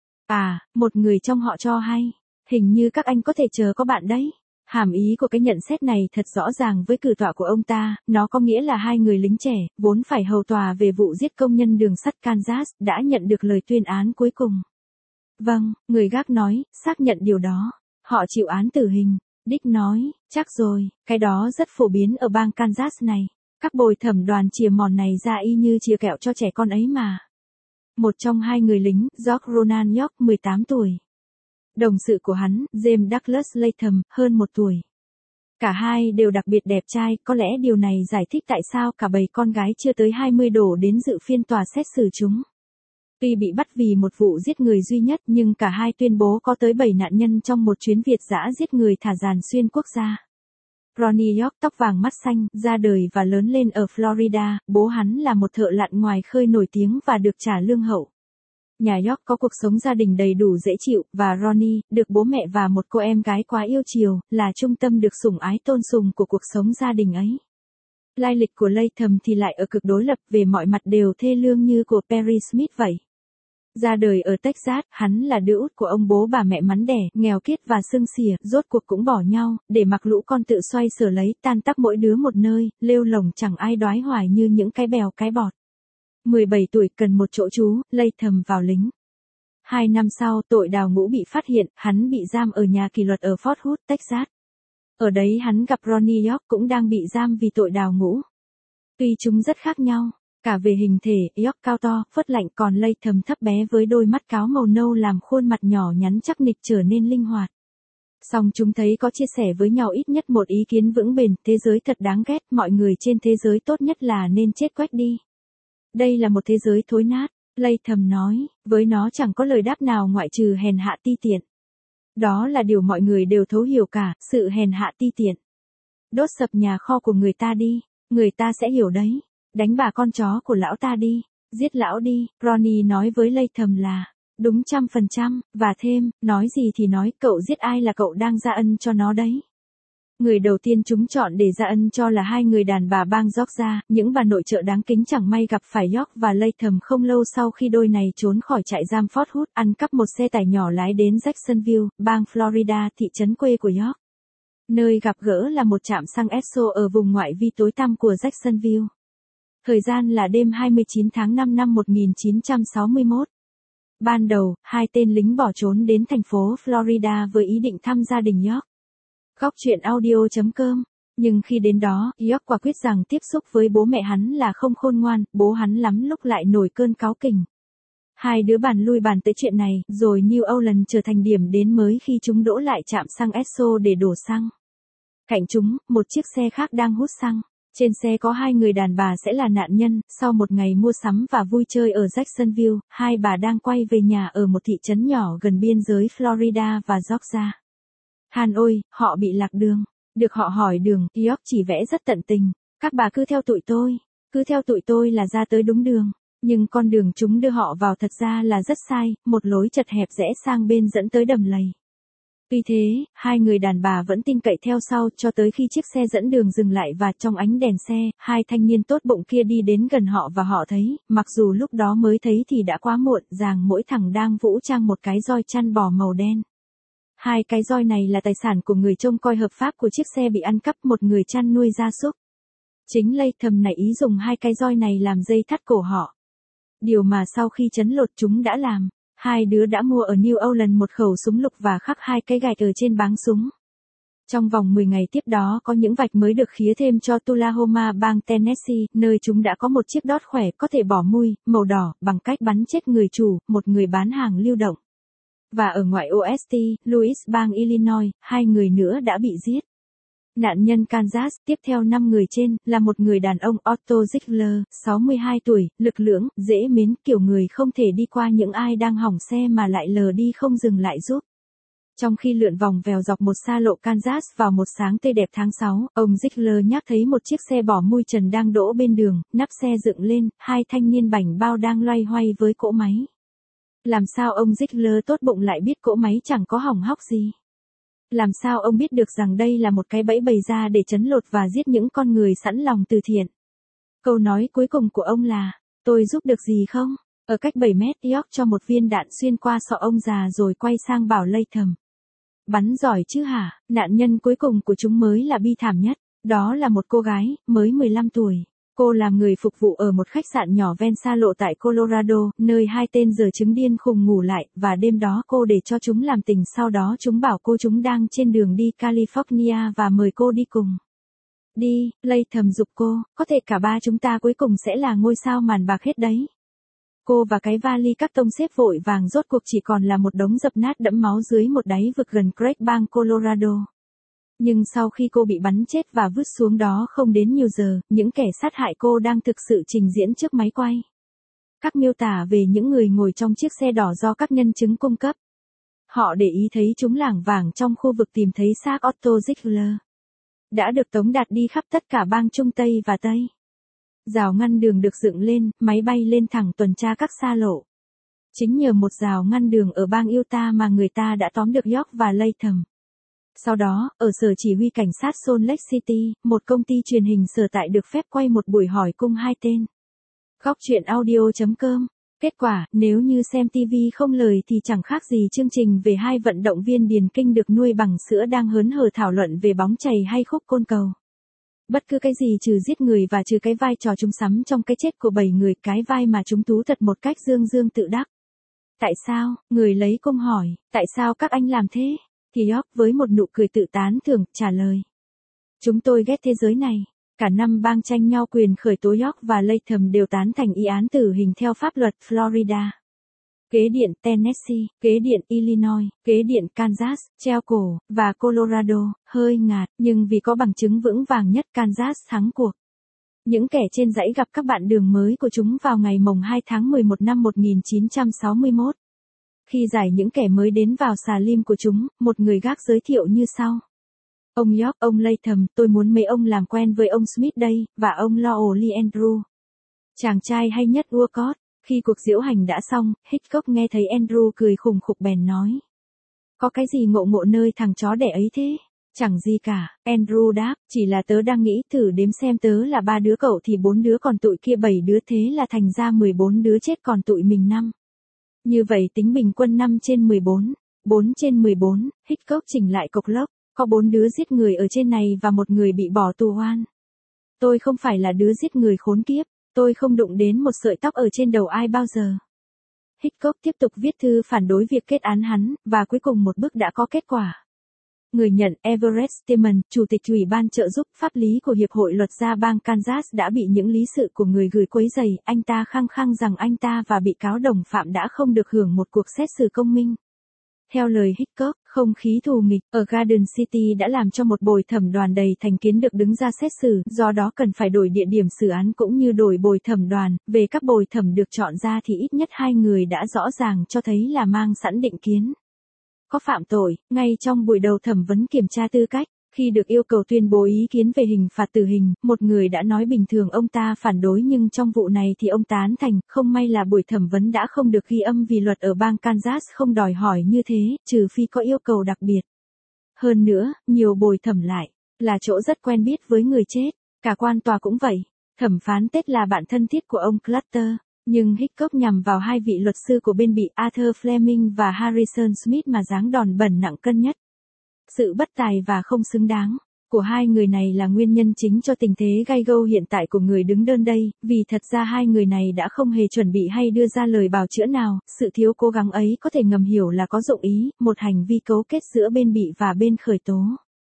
À, một người trong họ cho hay. Hình như các anh có thể chờ có bạn đấy. Hàm ý của cái nhận xét này thật rõ ràng với cử tọa của ông ta, nó có nghĩa là hai người lính trẻ, vốn phải hầu tòa về vụ giết công nhân đường sắt Kansas, đã nhận được lời tuyên án cuối cùng. Vâng, người gác nói, xác nhận điều đó. Họ chịu án tử hình. Dick nói, chắc rồi, cái đó rất phổ biến ở bang Kansas này. Các bồi thẩm đoàn chìa mòn này ra y như chìa kẹo cho trẻ con ấy mà. Một trong hai người lính, George Ronan York, mười tám tuổi. Đồng sự của hắn, James Douglas Latham, hơn một tuổi. Cả hai đều đặc biệt đẹp trai, có lẽ điều này giải thích tại sao cả bầy con gái chưa tới hai mươi đổ đến dự phiên tòa xét xử chúng. Tuy bị bắt vì một vụ giết người duy nhất nhưng cả hai tuyên bố có tới bảy nạn nhân trong một chuyến Việt dã giết người thả dàn xuyên quốc gia. Ronnie York, tóc vàng mắt xanh, ra đời và lớn lên ở Florida, bố hắn là một thợ lặn ngoài khơi nổi tiếng và được trả lương hậu. Nhà York có cuộc sống gia đình đầy đủ dễ chịu, và Ronnie, được bố mẹ và một cô em gái quá yêu chiều, là trung tâm được sủng ái tôn sùng của cuộc sống gia đình ấy. Lai lịch của Latham thì lại ở cực đối lập, về mọi mặt đều thê lương như của Perry Smith vậy. Ra đời ở Texas, hắn là đứa út của ông bố bà mẹ mắn đẻ, nghèo kiết và xương xỉa, rốt cuộc cũng bỏ nhau, để mặc lũ con tự xoay sở lấy, tan tác mỗi đứa một nơi, lêu lồng chẳng ai đoái hoài như những cái bèo cái bọt. mười bảy tuổi cần một chỗ trú, Latham vào lính. Hai năm sau, tội đào ngũ bị phát hiện, hắn bị giam ở nhà kỷ luật ở Fort Hood, Texas. Ở đấy hắn gặp Ronnie York cũng đang bị giam vì tội đào ngũ. Tuy chúng rất khác nhau, cả về hình thể, York cao to, phớt lạnh, còn Latham thấp bé với đôi mắt cáo màu nâu làm khuôn mặt nhỏ nhắn chắc nịch trở nên linh hoạt. Song chúng thấy có chia sẻ với nhau ít nhất một ý kiến vững bền, thế giới thật đáng ghét, mọi người trên thế giới tốt nhất là nên chết quách đi. Đây là một thế giới thối nát, Latham nói, với nó chẳng có lời đáp nào ngoại trừ hèn hạ ti tiện. Đó là điều mọi người đều thấu hiểu cả, sự hèn hạ ti tiện. Đốt sập nhà kho của người ta đi, người ta sẽ hiểu đấy. Đánh bà con chó của lão ta đi, giết lão đi, Ronnie nói với Latham là, đúng trăm phần trăm, và thêm, nói gì thì nói, cậu giết ai là cậu đang ra ân cho nó đấy. Người đầu tiên chúng chọn để ra ân cho là hai người đàn bà bang Georgia, những bà nội trợ đáng kính chẳng may gặp phải York và Latham không lâu sau khi đôi này trốn khỏi trại giam Fort Hood, ăn cắp một xe tải nhỏ lái đến Jacksonville, bang Florida, thị trấn quê của York. Nơi gặp gỡ là một trạm xăng Esso ở vùng ngoại vi tối tăm của Jacksonville. Thời gian là đêm hai mươi chín tháng năm năm một nghìn chín trăm sáu mươi mốt. Ban đầu, hai tên lính bỏ trốn đến thành phố Florida với ý định thăm gia đình York. Góc truyện audio chấm com. Nhưng khi đến đó, York quả quyết rằng tiếp xúc với bố mẹ hắn là không khôn ngoan, bố hắn lắm lúc lại nổi cơn cáu kỉnh. Hai đứa bàn lui bàn tới chuyện này, rồi New Orleans trở thành điểm đến mới khi chúng đỗ lại trạm xăng Esso để đổ xăng. Cạnh chúng, một chiếc xe khác đang hút xăng. Trên xe có hai người đàn bà sẽ là nạn nhân, sau một ngày mua sắm và vui chơi ở Jacksonville, hai bà đang quay về nhà ở một thị trấn nhỏ gần biên giới Florida và Georgia. Hàn ôi, họ bị lạc đường. Được họ hỏi đường, York chỉ vẽ rất tận tình. Các bà cứ theo tụi tôi, cứ theo tụi tôi là ra tới đúng đường. Nhưng con đường chúng đưa họ vào thật ra là rất sai, một lối chật hẹp rẽ sang bên dẫn tới đầm lầy. Tuy thế, hai người đàn bà vẫn tin cậy theo sau cho tới khi chiếc xe dẫn đường dừng lại và trong ánh đèn xe, hai thanh niên tốt bụng kia đi đến gần họ và họ thấy, mặc dù lúc đó mới thấy thì đã quá muộn, rằng mỗi thằng đang vũ trang một cái roi chăn bò màu đen. Hai cái roi này là tài sản của người trông coi hợp pháp của chiếc xe bị ăn cắp, một người chăn nuôi gia súc. Chính Latham nảy ý dùng hai cái roi này làm dây thắt cổ họ. Điều mà sau khi trấn lột chúng đã làm. Hai đứa đã mua ở New Orleans một khẩu súng lục và khắc hai cái gạch ở trên báng súng. Trong vòng mười ngày tiếp đó có những vạch mới được khía thêm cho Tullahoma bang Tennessee, nơi chúng đã có một chiếc đót khỏe có thể bỏ mui, màu đỏ, bằng cách bắn chết người chủ, một người bán hàng lưu động. Và ở ngoại ô ét tê, Louis bang Illinois, hai người nữa đã bị giết. Nạn nhân Kansas, tiếp theo năm người trên, là một người đàn ông Otto Ziegler, sáu mươi hai tuổi, lực lưỡng, dễ mến, kiểu người không thể đi qua những ai đang hỏng xe mà lại lờ đi không dừng lại giúp. Trong khi lượn vòng vèo dọc một xa lộ Kansas vào một sáng tươi đẹp tháng sáu, ông Ziegler nhắc thấy một chiếc xe bỏ mui trần đang đỗ bên đường, nắp xe dựng lên, hai thanh niên bảnh bao đang loay hoay với cỗ máy. Làm sao ông Ziegler tốt bụng lại biết cỗ máy chẳng có hỏng hóc gì? Làm sao ông biết được rằng đây là một cái bẫy bày ra để trấn lột và giết những con người sẵn lòng từ thiện? Câu nói cuối cùng của ông là, tôi giúp được gì không? Ở cách bảy mét, York cho một viên đạn xuyên qua sọ ông già rồi quay sang bảo Latham. Bắn giỏi chứ hả? Nạn nhân cuối cùng của chúng mới là bi thảm nhất. Đó là một cô gái, mới mười lăm tuổi. Cô làm người phục vụ ở một khách sạn nhỏ ven xa lộ tại Colorado, nơi hai tên giờ chứng điên khùng ngủ lại, và đêm đó cô để cho chúng làm tình, sau đó chúng bảo cô chúng đang trên đường đi California và mời cô đi cùng. Đi, Latham giục cô, có thể cả ba chúng ta cuối cùng sẽ là ngôi sao màn bạc hết đấy. Cô và cái vali các tông xếp vội vàng rốt cuộc chỉ còn là một đống dập nát đẫm máu dưới một đáy vực gần Craig bang Colorado. Nhưng sau khi cô bị bắn chết và vứt xuống đó không đến nhiều giờ, những kẻ sát hại cô đang thực sự trình diễn trước máy quay. Các miêu tả về những người ngồi trong chiếc xe đỏ do các nhân chứng cung cấp. Họ để ý thấy chúng lảng vảng trong khu vực tìm thấy xác Otto Ziegler. Đã được tống đạt đi khắp tất cả bang Trung Tây và Tây. Rào ngăn đường được dựng lên, máy bay lên thẳng tuần tra các xa lộ. Chính nhờ một rào ngăn đường ở bang Utah mà người ta đã tóm được York và Latham. Sau đó, ở sở chỉ huy cảnh sát Salt Lake City, một công ty truyền hình sở tại được phép quay một buổi hỏi cung hai tên. Góc truyện audio chấm com Kết quả, nếu như xem ti vi không lời thì chẳng khác gì chương trình về hai vận động viên điền kinh được nuôi bằng sữa đang hớn hở thảo luận về bóng chày hay khúc côn cầu. Bất cứ cái gì trừ giết người và trừ cái vai trò chúng sắm trong cái chết của bảy người, cái vai mà chúng tú thật một cách dương dương tự đắc. Tại sao? Người lấy công hỏi, tại sao các anh làm thế? Thì York với một nụ cười tự tán thưởng, trả lời. Chúng tôi ghét thế giới này. Cả năm bang tranh nhau quyền khởi tố York và Latham đều tán thành y án tử hình theo pháp luật Florida. Kế điện Tennessee, kế điện Illinois, kế điện Kansas, treo cổ, và Colorado, hơi ngạt, nhưng vì có bằng chứng vững vàng nhất Kansas thắng cuộc. Những kẻ trên dãy gặp các bạn đường mới của chúng vào ngày mồng hai tháng mười một năm một nghìn chín trăm sáu mươi mốt. Khi giải những kẻ mới đến vào xà lim của chúng, một người gác giới thiệu như sau. Ông York, ông Latham, tôi muốn mấy ông làm quen với ông Smith đây, và ông Lowell Lee Andrew. Chàng trai hay nhất Walcott. Khi cuộc diễu hành đã xong, Hitchcock nghe thấy Andrew cười khùng khục bèn nói. Có cái gì ngộ ngộ nơi thằng chó đẻ ấy thế? Chẳng gì cả, Andrew đáp, chỉ là tớ đang nghĩ thử đếm xem tớ là ba đứa cậu thì bốn đứa còn tụi kia bảy đứa, thế là thành ra mười bốn đứa chết còn tụi mình năm. Như vậy tính bình quân năm trên mười bốn, bốn trên mười bốn, Hitchcock chỉnh lại cộc lốc, có bốn đứa giết người ở trên này và một người bị bỏ tù oan. Tôi không phải là đứa giết người khốn kiếp, tôi không đụng đến một sợi tóc ở trên đầu ai bao giờ. Hitchcock tiếp tục viết thư phản đối việc kết án hắn, và cuối cùng một bước đã có kết quả. Người nhận Everett Stillman, chủ tịch ủy ban trợ giúp pháp lý của Hiệp hội Luật gia bang Kansas đã bị những lý sự của người gửi quấy rầy. Anh ta khăng khăng rằng anh ta và bị cáo đồng phạm đã không được hưởng một cuộc xét xử công minh. Theo lời Hitchcock, không khí thù nghịch ở Garden City đã làm cho một bồi thẩm đoàn đầy thành kiến được đứng ra xét xử, do đó cần phải đổi địa điểm xử án cũng như đổi bồi thẩm đoàn. Về các bồi thẩm được chọn ra thì ít nhất hai người đã rõ ràng cho thấy là mang sẵn định kiến. Có phạm tội, ngay trong buổi đầu thẩm vấn kiểm tra tư cách, khi được yêu cầu tuyên bố ý kiến về hình phạt tử hình, một người đã nói bình thường ông ta phản đối nhưng trong vụ này thì ông tán thành. Không may là buổi thẩm vấn đã không được ghi âm vì luật ở bang Kansas không đòi hỏi như thế, trừ phi có yêu cầu đặc biệt. Hơn nữa, nhiều bồi thẩm lại là chỗ rất quen biết với người chết, cả quan tòa cũng vậy. Thẩm phán Ted là bạn thân thiết của ông Clutter. Nhưng Hitchcock nhằm vào hai vị luật sư của bên bị Arthur Fleming và Harrison Smith mà giáng đòn bẩn nặng cân nhất. Sự bất tài và không xứng đáng của hai người này là nguyên nhân chính cho tình thế gay go hiện tại của người đứng đơn đây, vì thật ra hai người này đã không hề chuẩn bị hay đưa ra lời bào chữa nào. Sự thiếu cố gắng ấy có thể ngầm hiểu là có dụng ý, một hành vi cấu kết giữa bên bị và bên khởi tố.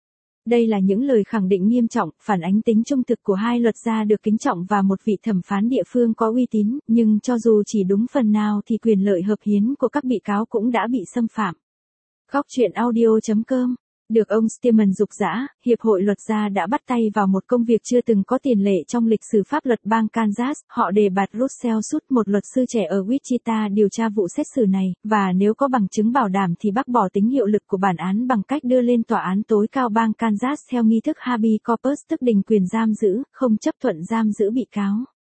Đây là những lời khẳng định nghiêm trọng, phản ánh tính trung thực của hai luật gia được kính trọng và một vị thẩm phán địa phương có uy tín, nhưng cho dù chỉ đúng phần nào thì quyền lợi hợp hiến của các bị cáo cũng đã bị xâm phạm. Góc truyện audio chấm com. Được ông Stillman dục dã, Hiệp hội Luật gia đã bắt tay vào một công việc chưa từng có tiền lệ trong lịch sử pháp luật bang Kansas. Họ đề bạt Russell Sut, một luật sư trẻ ở Wichita, điều tra vụ xét xử này, và nếu có bằng chứng bảo đảm thì bác bỏ tính hiệu lực của bản án bằng cách đưa lên tòa án tối cao bang Kansas theo nghi thức habeas corpus, tức đình quyền giam giữ, không chấp thuận giam giữ bị cáo.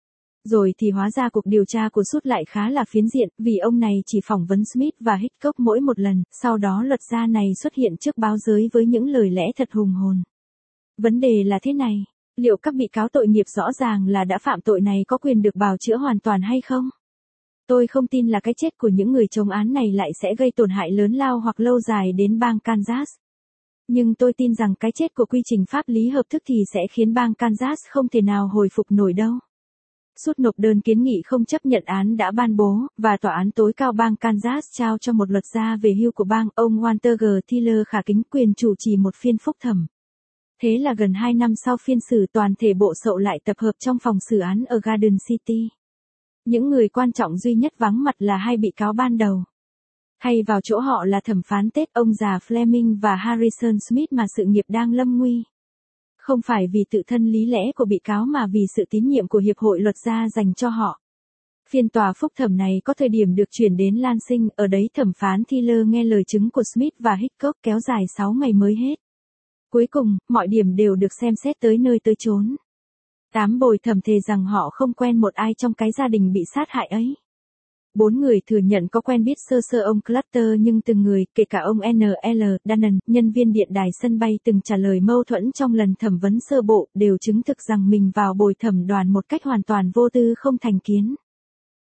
Rồi thì hóa ra cuộc điều tra của Sut lại khá là phiến diện, vì ông này chỉ phỏng vấn Smith và Hitchcock mỗi một lần, sau đó luật gia này xuất hiện trước báo giới với những lời lẽ thật hùng hồn. Vấn đề là thế này, liệu các bị cáo tội nghiệp rõ ràng là đã phạm tội này có quyền được bào chữa hoàn toàn hay không? Tôi không tin là cái chết của những người chống án này lại sẽ gây tổn hại lớn lao hoặc lâu dài đến bang Kansas. Nhưng tôi tin rằng cái chết của quy trình pháp lý hợp thức thì sẽ khiến bang Kansas không thể nào hồi phục nổi đâu. Sut nộp đơn kiến nghị không chấp nhận án đã ban bố, và tòa án tối cao bang Kansas trao cho một luật gia về hưu của bang, ông Walter G. Tiller, khả kính quyền chủ trì một phiên phúc thẩm. Thế là gần hai năm sau phiên xử, toàn thể bộ sậu lại tập hợp trong phòng xử án ở Garden City. Những người quan trọng duy nhất vắng mặt là hai bị cáo ban đầu. Thay vào chỗ họ là thẩm phán Ted, ông già Fleming và Harrison Smith mà sự nghiệp đang lâm nguy. Không phải vì tự thân lý lẽ của bị cáo mà vì sự tín nhiệm của Hiệp hội Luật gia dành cho họ. Phiên tòa phúc thẩm này có thời điểm được chuyển đến Lansing, ở đấy thẩm phán Tiller nghe lời chứng của Smith và Hitchcock kéo dài sáu ngày mới hết. Cuối cùng, mọi điểm đều được xem xét tới nơi tới chốn. Tám bồi thẩm thề rằng họ không quen một ai trong cái gia đình bị sát hại ấy. Bốn người thừa nhận có quen biết sơ sơ ông Clutter, nhưng từng người, kể cả ông en lờ Dannon, nhân viên điện đài sân bay từng trả lời mâu thuẫn trong lần thẩm vấn sơ bộ, đều chứng thực rằng mình vào bồi thẩm đoàn một cách hoàn toàn vô tư không thành kiến.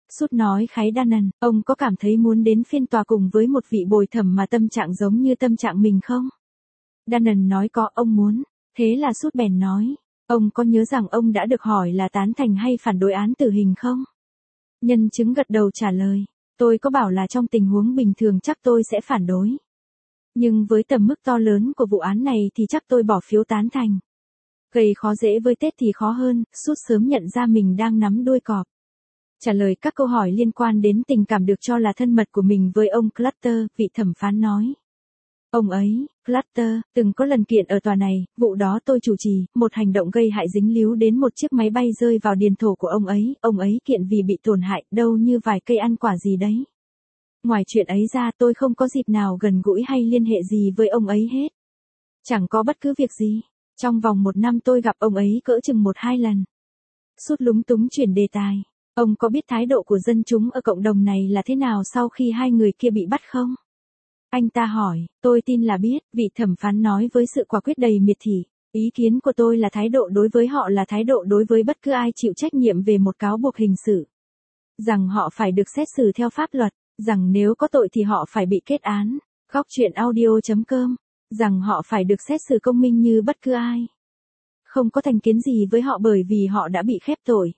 Sút nói khái Danan, ông có cảm thấy muốn đến phiên tòa cùng với một vị bồi thẩm mà tâm trạng giống như tâm trạng mình không? Danan nói có, ông muốn. Thế là Sút bèn nói, ông có nhớ rằng ông đã được hỏi là tán thành hay phản đối án tử hình không? Nhân chứng gật đầu trả lời, tôi có bảo là trong tình huống bình thường chắc tôi sẽ phản đối. Nhưng với tầm mức to lớn của vụ án này thì chắc tôi bỏ phiếu tán thành. Gây khó dễ với Tết thì khó hơn, Sút sớm nhận ra mình đang nắm đuôi cọp. Trả lời các câu hỏi liên quan đến tình cảm được cho là thân mật của mình với ông Clutter, vị thẩm phán nói. Ông ấy, Clutter, từng có lần kiện ở tòa này, vụ đó tôi chủ trì, một hành động gây hại dính líu đến một chiếc máy bay rơi vào điền thổ của ông ấy, ông ấy kiện vì bị tổn hại, đâu như vài cây ăn quả gì đấy. Ngoài chuyện ấy ra tôi không có dịp nào gần gũi hay liên hệ gì với ông ấy hết. Chẳng có bất cứ việc gì. Trong vòng một năm tôi gặp ông ấy cỡ chừng một hai lần. Sút lúng túng chuyển đề tài. Ông có biết thái độ của dân chúng ở cộng đồng này là thế nào sau khi hai người kia bị bắt không? Anh ta hỏi, tôi tin là biết, vị thẩm phán nói với sự quả quyết đầy miệt thị. Ý kiến của tôi là thái độ đối với họ là thái độ đối với bất cứ ai chịu trách nhiệm về một cáo buộc hình sự. Rằng họ phải được xét xử theo pháp luật, rằng nếu có tội thì họ phải bị kết án. Góc truyện audio chấm com, rằng họ phải được xét xử công minh như bất cứ ai. Không có thành kiến gì với họ bởi vì họ đã bị khép tội.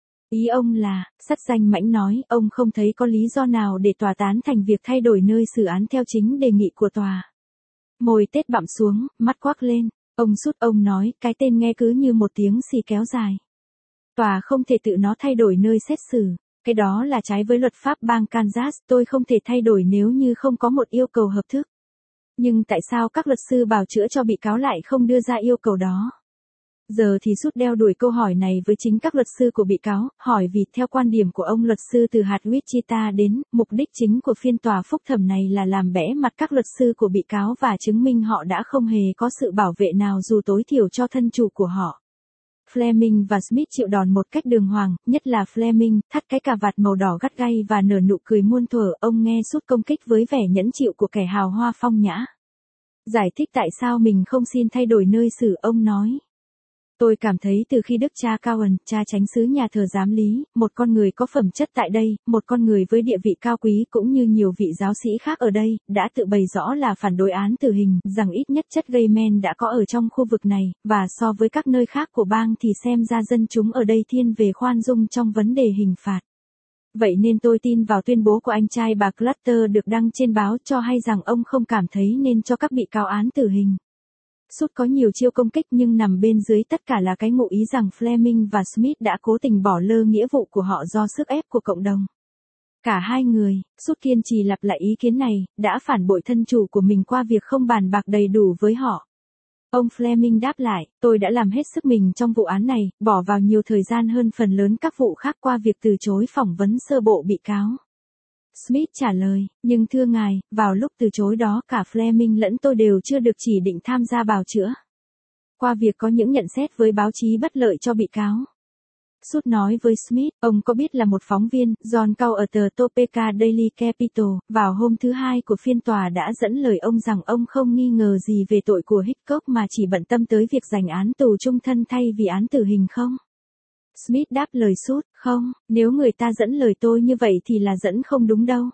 Ý ông là, Sắt Danh Mãnh nói, ông không thấy có lý do nào để tòa tán thành việc thay đổi nơi xử án theo chính đề nghị của tòa. Môi Tết bặm xuống, mắt quắc lên, ông Sút ông nói, cái tên nghe cứ như một tiếng xì kéo dài. Tòa không thể tự nó thay đổi nơi xét xử, cái đó là trái với luật pháp bang Kansas, tôi không thể thay đổi nếu như không có một yêu cầu hợp thức. Nhưng tại sao các luật sư bào chữa cho bị cáo lại không đưa ra yêu cầu đó? Giờ thì Sút đeo đuổi câu hỏi này với chính các luật sư của bị cáo, hỏi vì theo quan điểm của ông luật sư từ hạt Wichita đến, mục đích chính của phiên tòa phúc thẩm này là làm bẽ mặt các luật sư của bị cáo và chứng minh họ đã không hề có sự bảo vệ nào dù tối thiểu cho thân chủ của họ. Fleming và Smith chịu đòn một cách đường hoàng, nhất là Fleming, thắt cái cà vạt màu đỏ gắt gay và nở nụ cười muôn thuở, ông nghe Sút công kích với vẻ nhẫn chịu của kẻ hào hoa phong nhã. Giải thích tại sao mình không xin thay đổi nơi xử, ông nói. Tôi cảm thấy từ khi Đức cha Cowan, cha chánh xứ nhà thờ giám lý, một con người có phẩm chất tại đây, một con người với địa vị cao quý cũng như nhiều vị giáo sĩ khác ở đây, đã tự bày rõ là phản đối án tử hình, rằng ít nhất chất gây men đã có ở trong khu vực này, và so với các nơi khác của bang thì xem ra dân chúng ở đây thiên về khoan dung trong vấn đề hình phạt. Vậy nên tôi tin vào tuyên bố của anh trai bà Clutter được đăng trên báo cho hay rằng ông không cảm thấy nên cho các bị cáo án tử hình. Sút có nhiều chiêu công kích nhưng nằm bên dưới tất cả là cái ngụ ý rằng Fleming và Smith đã cố tình bỏ lơ nghĩa vụ của họ do sức ép của cộng đồng. Cả hai người, Sút kiên trì lặp lại ý kiến này, đã phản bội thân chủ của mình qua việc không bàn bạc đầy đủ với họ. Ông Fleming đáp lại, tôi đã làm hết sức mình trong vụ án này, bỏ vào nhiều thời gian hơn phần lớn các vụ khác qua việc từ chối phỏng vấn sơ bộ bị cáo. Smith trả lời, nhưng thưa ngài, vào lúc từ chối đó cả Fleming lẫn tôi đều chưa được chỉ định tham gia bào chữa. Qua việc có những nhận xét với báo chí bất lợi cho bị cáo. Sút nói với Smith, ông có biết là một phóng viên, John Cao ở tờ Topeka Daily Capital, vào hôm thứ hai của phiên tòa đã dẫn lời ông rằng ông không nghi ngờ gì về tội của Hickok mà chỉ bận tâm tới việc giành án tù chung thân thay vì án tử hình không? Smith đáp lời Sút, không, nếu người ta dẫn lời tôi như vậy thì là dẫn không đúng đâu.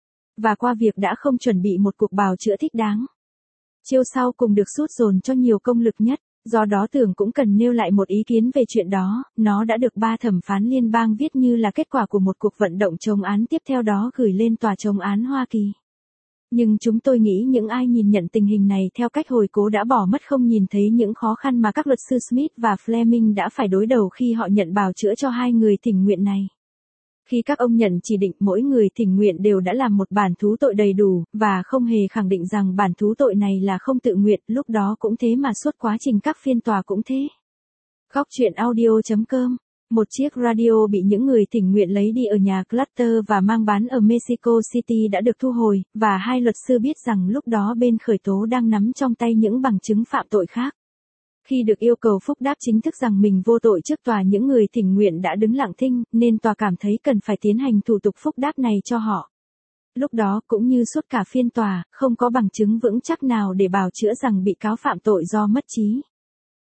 Và qua việc đã không chuẩn bị một cuộc bào chữa thích đáng. Chiêu sau cùng được Sút dồn cho nhiều công lực nhất, do đó tưởng cũng cần nêu lại một ý kiến về chuyện đó, nó đã được ba thẩm phán liên bang viết như là kết quả của một cuộc vận động chống án tiếp theo đó gửi lên tòa chống án Hoa Kỳ. Nhưng chúng tôi nghĩ những ai nhìn nhận tình hình này theo cách hồi cố đã bỏ mất không nhìn thấy những khó khăn mà các luật sư Smith và Fleming đã phải đối đầu khi họ nhận bào chữa cho hai người thỉnh nguyện này. Khi các ông nhận chỉ định mỗi người thỉnh nguyện đều đã làm một bản thú tội đầy đủ, và không hề khẳng định rằng bản thú tội này là không tự nguyện, lúc đó cũng thế mà suốt quá trình các phiên tòa cũng thế. Góc truyện audio chấm com. Một chiếc radio bị những người thỉnh nguyện lấy đi ở nhà Clutter và mang bán ở Mexico City đã được thu hồi, và hai luật sư biết rằng lúc đó bên khởi tố đang nắm trong tay những bằng chứng phạm tội khác. Khi được yêu cầu phúc đáp chính thức rằng mình vô tội trước tòa, những người thỉnh nguyện đã đứng lặng thinh, nên tòa cảm thấy cần phải tiến hành thủ tục phúc đáp này cho họ. Lúc đó cũng như suốt cả phiên tòa, không có bằng chứng vững chắc nào để bào chữa rằng bị cáo phạm tội do mất trí.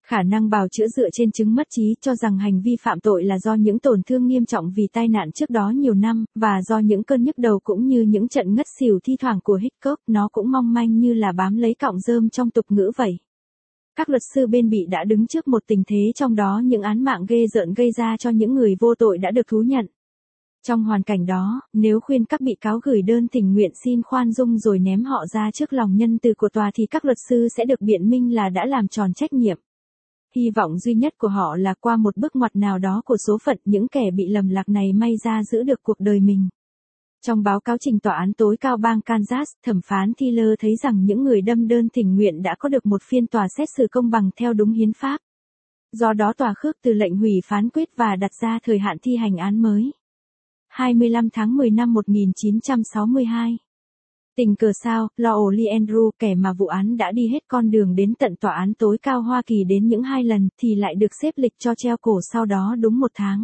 Khả năng bào chữa dựa trên chứng mất trí cho rằng hành vi phạm tội là do những tổn thương nghiêm trọng vì tai nạn trước đó nhiều năm, và do những cơn nhức đầu cũng như những trận ngất xỉu thi thoảng của Hitchcock, nó cũng mong manh như là bám lấy cọng rơm trong tục ngữ vậy. Các luật sư bên bị đã đứng trước một tình thế trong đó những án mạng ghê rợn gây ra cho những người vô tội đã được thú nhận. Trong hoàn cảnh đó, nếu khuyên các bị cáo gửi đơn tình nguyện xin khoan dung rồi ném họ ra trước lòng nhân từ của tòa thì các luật sư sẽ được biện minh là đã làm tròn trách nhiệm. Hy vọng duy nhất của họ là qua một bước ngoặt nào đó của số phận những kẻ bị lầm lạc này may ra giữ được cuộc đời mình. Trong báo cáo trình tòa án tối cao bang Kansas, thẩm phán Tiller thấy rằng những người đâm đơn tình nguyện đã có được một phiên tòa xét xử công bằng theo đúng hiến pháp. Do đó tòa khước từ lệnh hủy phán quyết và đặt ra thời hạn thi hành án mới. hai mươi lăm tháng mười năm một nghìn chín trăm sáu mươi hai. Tình cờ sao, Lowell Lee Andrew, kẻ mà vụ án đã đi hết con đường đến tận tòa án tối cao Hoa Kỳ đến những hai lần, thì lại được xếp lịch cho treo cổ sau đó đúng một tháng.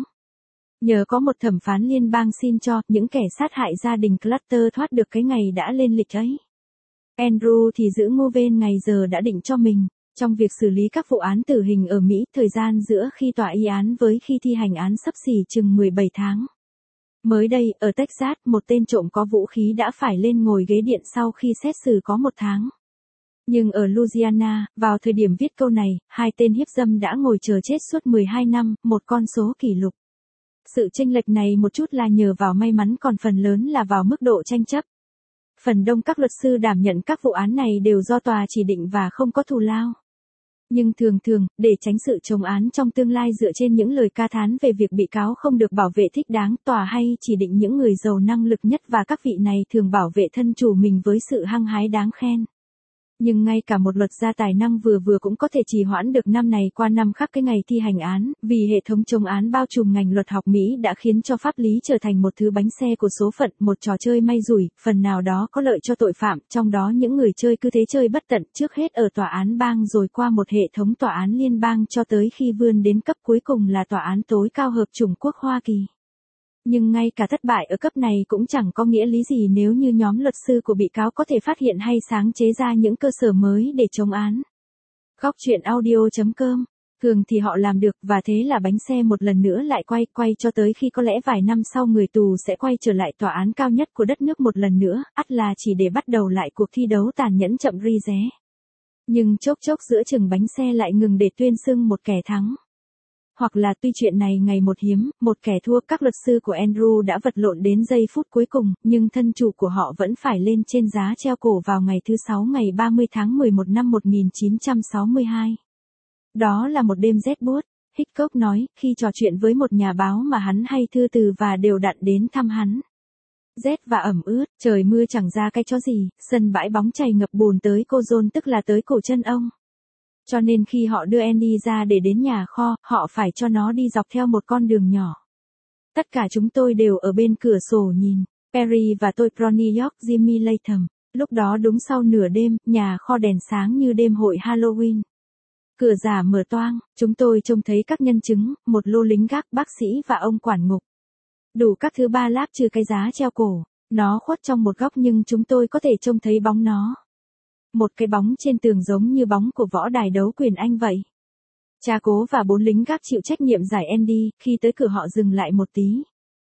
Nhờ có một thẩm phán liên bang xin cho những kẻ sát hại gia đình Clutter thoát được cái ngày đã lên lịch ấy. Andrew thì giữ ngô vên ngày giờ đã định cho mình. Trong việc xử lý các vụ án tử hình ở Mỹ, thời gian giữa khi tòa y án với khi thi hành án xấp xỉ chừng mười bảy tháng. Mới đây, ở Texas, một tên trộm có vũ khí đã phải lên ngồi ghế điện sau khi xét xử có một tháng. Nhưng ở Louisiana, vào thời điểm viết câu này, hai tên hiếp dâm đã ngồi chờ chết suốt mười hai năm, một con số kỷ lục. Sự chênh lệch này một chút là nhờ vào may mắn còn phần lớn là vào mức độ tranh chấp. Phần đông các luật sư đảm nhận các vụ án này đều do tòa chỉ định và không có thù lao. Nhưng thường thường, để tránh sự chống án trong tương lai dựa trên những lời ca thán về việc bị cáo không được bảo vệ thích đáng, tòa hay chỉ định những người giàu năng lực nhất và các vị này thường bảo vệ thân chủ mình với sự hăng hái đáng khen. Nhưng ngay cả một luật gia tài năng vừa vừa cũng có thể trì hoãn được năm này qua năm khác cái ngày thi hành án, vì hệ thống chống án bao trùm ngành luật học Mỹ đã khiến cho pháp lý trở thành một thứ bánh xe của số phận, một trò chơi may rủi, phần nào đó có lợi cho tội phạm, trong đó những người chơi cứ thế chơi bất tận, trước hết ở tòa án bang rồi qua một hệ thống tòa án liên bang cho tới khi vươn đến cấp cuối cùng là tòa án tối cao hợp chủng quốc Hoa Kỳ. Nhưng ngay cả thất bại ở cấp này cũng chẳng có nghĩa lý gì nếu như nhóm luật sư của bị cáo có thể phát hiện hay sáng chế ra những cơ sở mới để chống án. Góc truyện audio chấm com. Thường thì họ làm được và thế là bánh xe một lần nữa lại quay quay cho tới khi có lẽ vài năm sau người tù sẽ quay trở lại tòa án cao nhất của đất nước một lần nữa, ắt là chỉ để bắt đầu lại cuộc thi đấu tàn nhẫn chậm ri ré. Nhưng chốc chốc giữa chừng bánh xe lại ngừng để tuyên xưng một kẻ thắng. Hoặc là tuy chuyện này ngày một hiếm, một kẻ thua, các luật sư của Andrew đã vật lộn đến giây phút cuối cùng, nhưng thân chủ của họ vẫn phải lên trên giá treo cổ vào ngày thứ sáu ngày ba mươi tháng mười một năm một nghìn chín trăm sáu mươi hai. Đó là một đêm rét buốt, Hitchcock nói, khi trò chuyện với một nhà báo mà hắn hay thư từ và đều đặn đến thăm hắn. Rét và ẩm ướt, trời mưa chẳng ra cái chó gì, sân bãi bóng chày ngập bùn tới cô dôn tức là tới cổ chân ông. Cho nên khi họ đưa Andy ra để đến nhà kho, họ phải cho nó đi dọc theo một con đường nhỏ. Tất cả chúng tôi đều ở bên cửa sổ nhìn, Perry và tôi pro New York Jimmy Latham. Lúc đó đúng sau nửa đêm, nhà kho đèn sáng như đêm hội Halloween. Cửa giả mở toang, chúng tôi trông thấy các nhân chứng, một lô lính gác, bác sĩ và ông quản ngục. Đủ các thứ ba láp trừ cái giá treo cổ, nó khuất trong một góc nhưng chúng tôi có thể trông thấy bóng nó. Một cái bóng trên tường giống như bóng của võ đài đấu quyền Anh vậy. Cha cố và bốn lính gác chịu trách nhiệm giải Andy, khi tới cửa họ dừng lại một tí.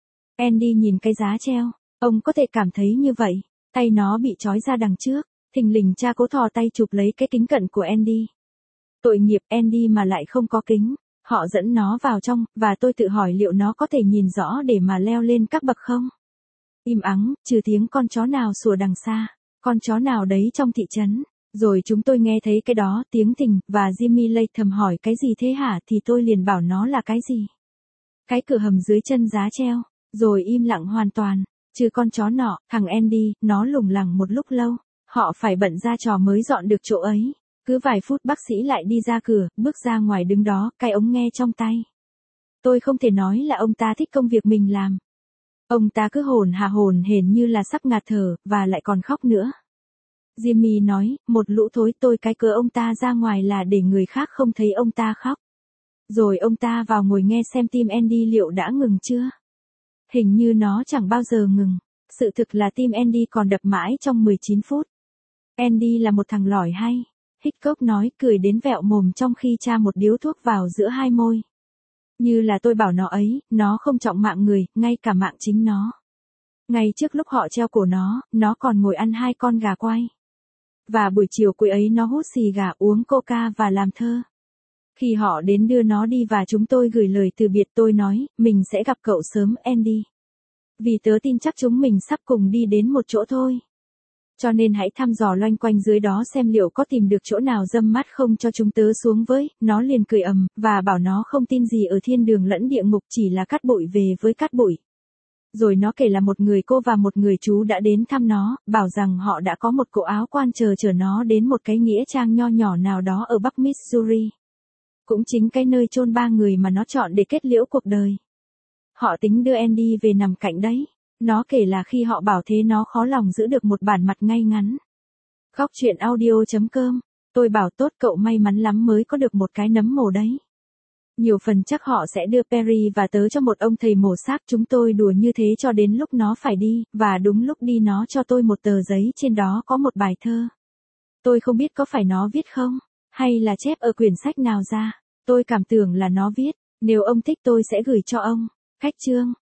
Andy nhìn cái giá treo, ông có thể cảm thấy như vậy, tay nó bị trói ra đằng trước, thình lình cha cố thò tay chụp lấy cái kính cận của Andy. Tội nghiệp Andy mà lại không có kính, họ dẫn nó vào trong, và tôi tự hỏi liệu nó có thể nhìn rõ để mà leo lên các bậc không? Im ắng, trừ tiếng con chó nào sủa đằng xa. Con chó nào đấy trong thị trấn, rồi chúng tôi nghe thấy cái đó, tiếng thình, và Jimmy Latham hỏi cái gì thế hả thì tôi liền bảo nó là cái gì. Cái cửa hầm dưới chân giá treo, rồi im lặng hoàn toàn, trừ con chó nọ, thằng Andy, nó lủng lẳng một lúc lâu, họ phải bận ra trò mới dọn được chỗ ấy. Cứ vài phút bác sĩ lại đi ra cửa, bước ra ngoài đứng đó, cái ống nghe trong tay. Tôi không thể nói là ông ta thích công việc mình làm. Ông ta cứ hồn hà hồn hển như là sắp ngạt thở, và lại còn khóc nữa. Jimmy nói, một lũ thối, tôi cái cớ ông ta ra ngoài là để người khác không thấy ông ta khóc. Rồi ông ta vào ngồi nghe xem tim Andy liệu đã ngừng chưa. Hình như nó chẳng bao giờ ngừng. Sự thực là tim Andy còn đập mãi trong mười chín phút. Andy là một thằng lỏi hay. Hitchcock nói, cười đến vẹo mồm trong khi tra một điếu thuốc vào giữa hai môi. Như là tôi bảo nó ấy, nó không trọng mạng người, ngay cả mạng chính nó. Ngay trước lúc họ treo cổ nó, nó còn ngồi ăn hai con gà quay. Và buổi chiều cuối ấy nó hút xì gà, uống coca và làm thơ. Khi họ đến đưa nó đi và chúng tôi gửi lời từ biệt, tôi nói, mình sẽ gặp cậu sớm, Andy. Vì tớ tin chắc chúng mình sắp cùng đi đến một chỗ thôi. Cho nên hãy thăm dò loanh quanh dưới đó xem liệu có tìm được chỗ nào râm mát không cho chúng tớ xuống với. Nó liền cười ầm, và bảo nó không tin gì ở thiên đường lẫn địa ngục, chỉ là cát bụi về với cát bụi. Rồi nó kể là một người cô và một người chú đã đến thăm nó, bảo rằng họ đã có một cỗ áo quan chờ chở nó đến một cái nghĩa trang nho nhỏ nào đó ở Bắc Missouri. Cũng chính cái nơi chôn ba người mà nó chọn để kết liễu cuộc đời. Họ tính đưa Andy về nằm cạnh đấy. Nó kể là khi họ bảo thế nó khó lòng giữ được một bản mặt ngay ngắn. Góc chuyện audio chấm com. Tôi bảo tốt, cậu may mắn lắm mới có được một cái nấm mồ đấy. Nhiều phần chắc họ sẽ đưa Perry và tớ cho một ông thầy mổ xác. Chúng tôi đùa như thế cho đến lúc nó phải đi, và đúng lúc đi nó cho tôi một tờ giấy, trên đó có một bài thơ. Tôi không biết có phải nó viết không, hay là chép ở quyển sách nào ra. Tôi cảm tưởng là nó viết, nếu ông thích tôi sẽ gửi cho ông. Cách chương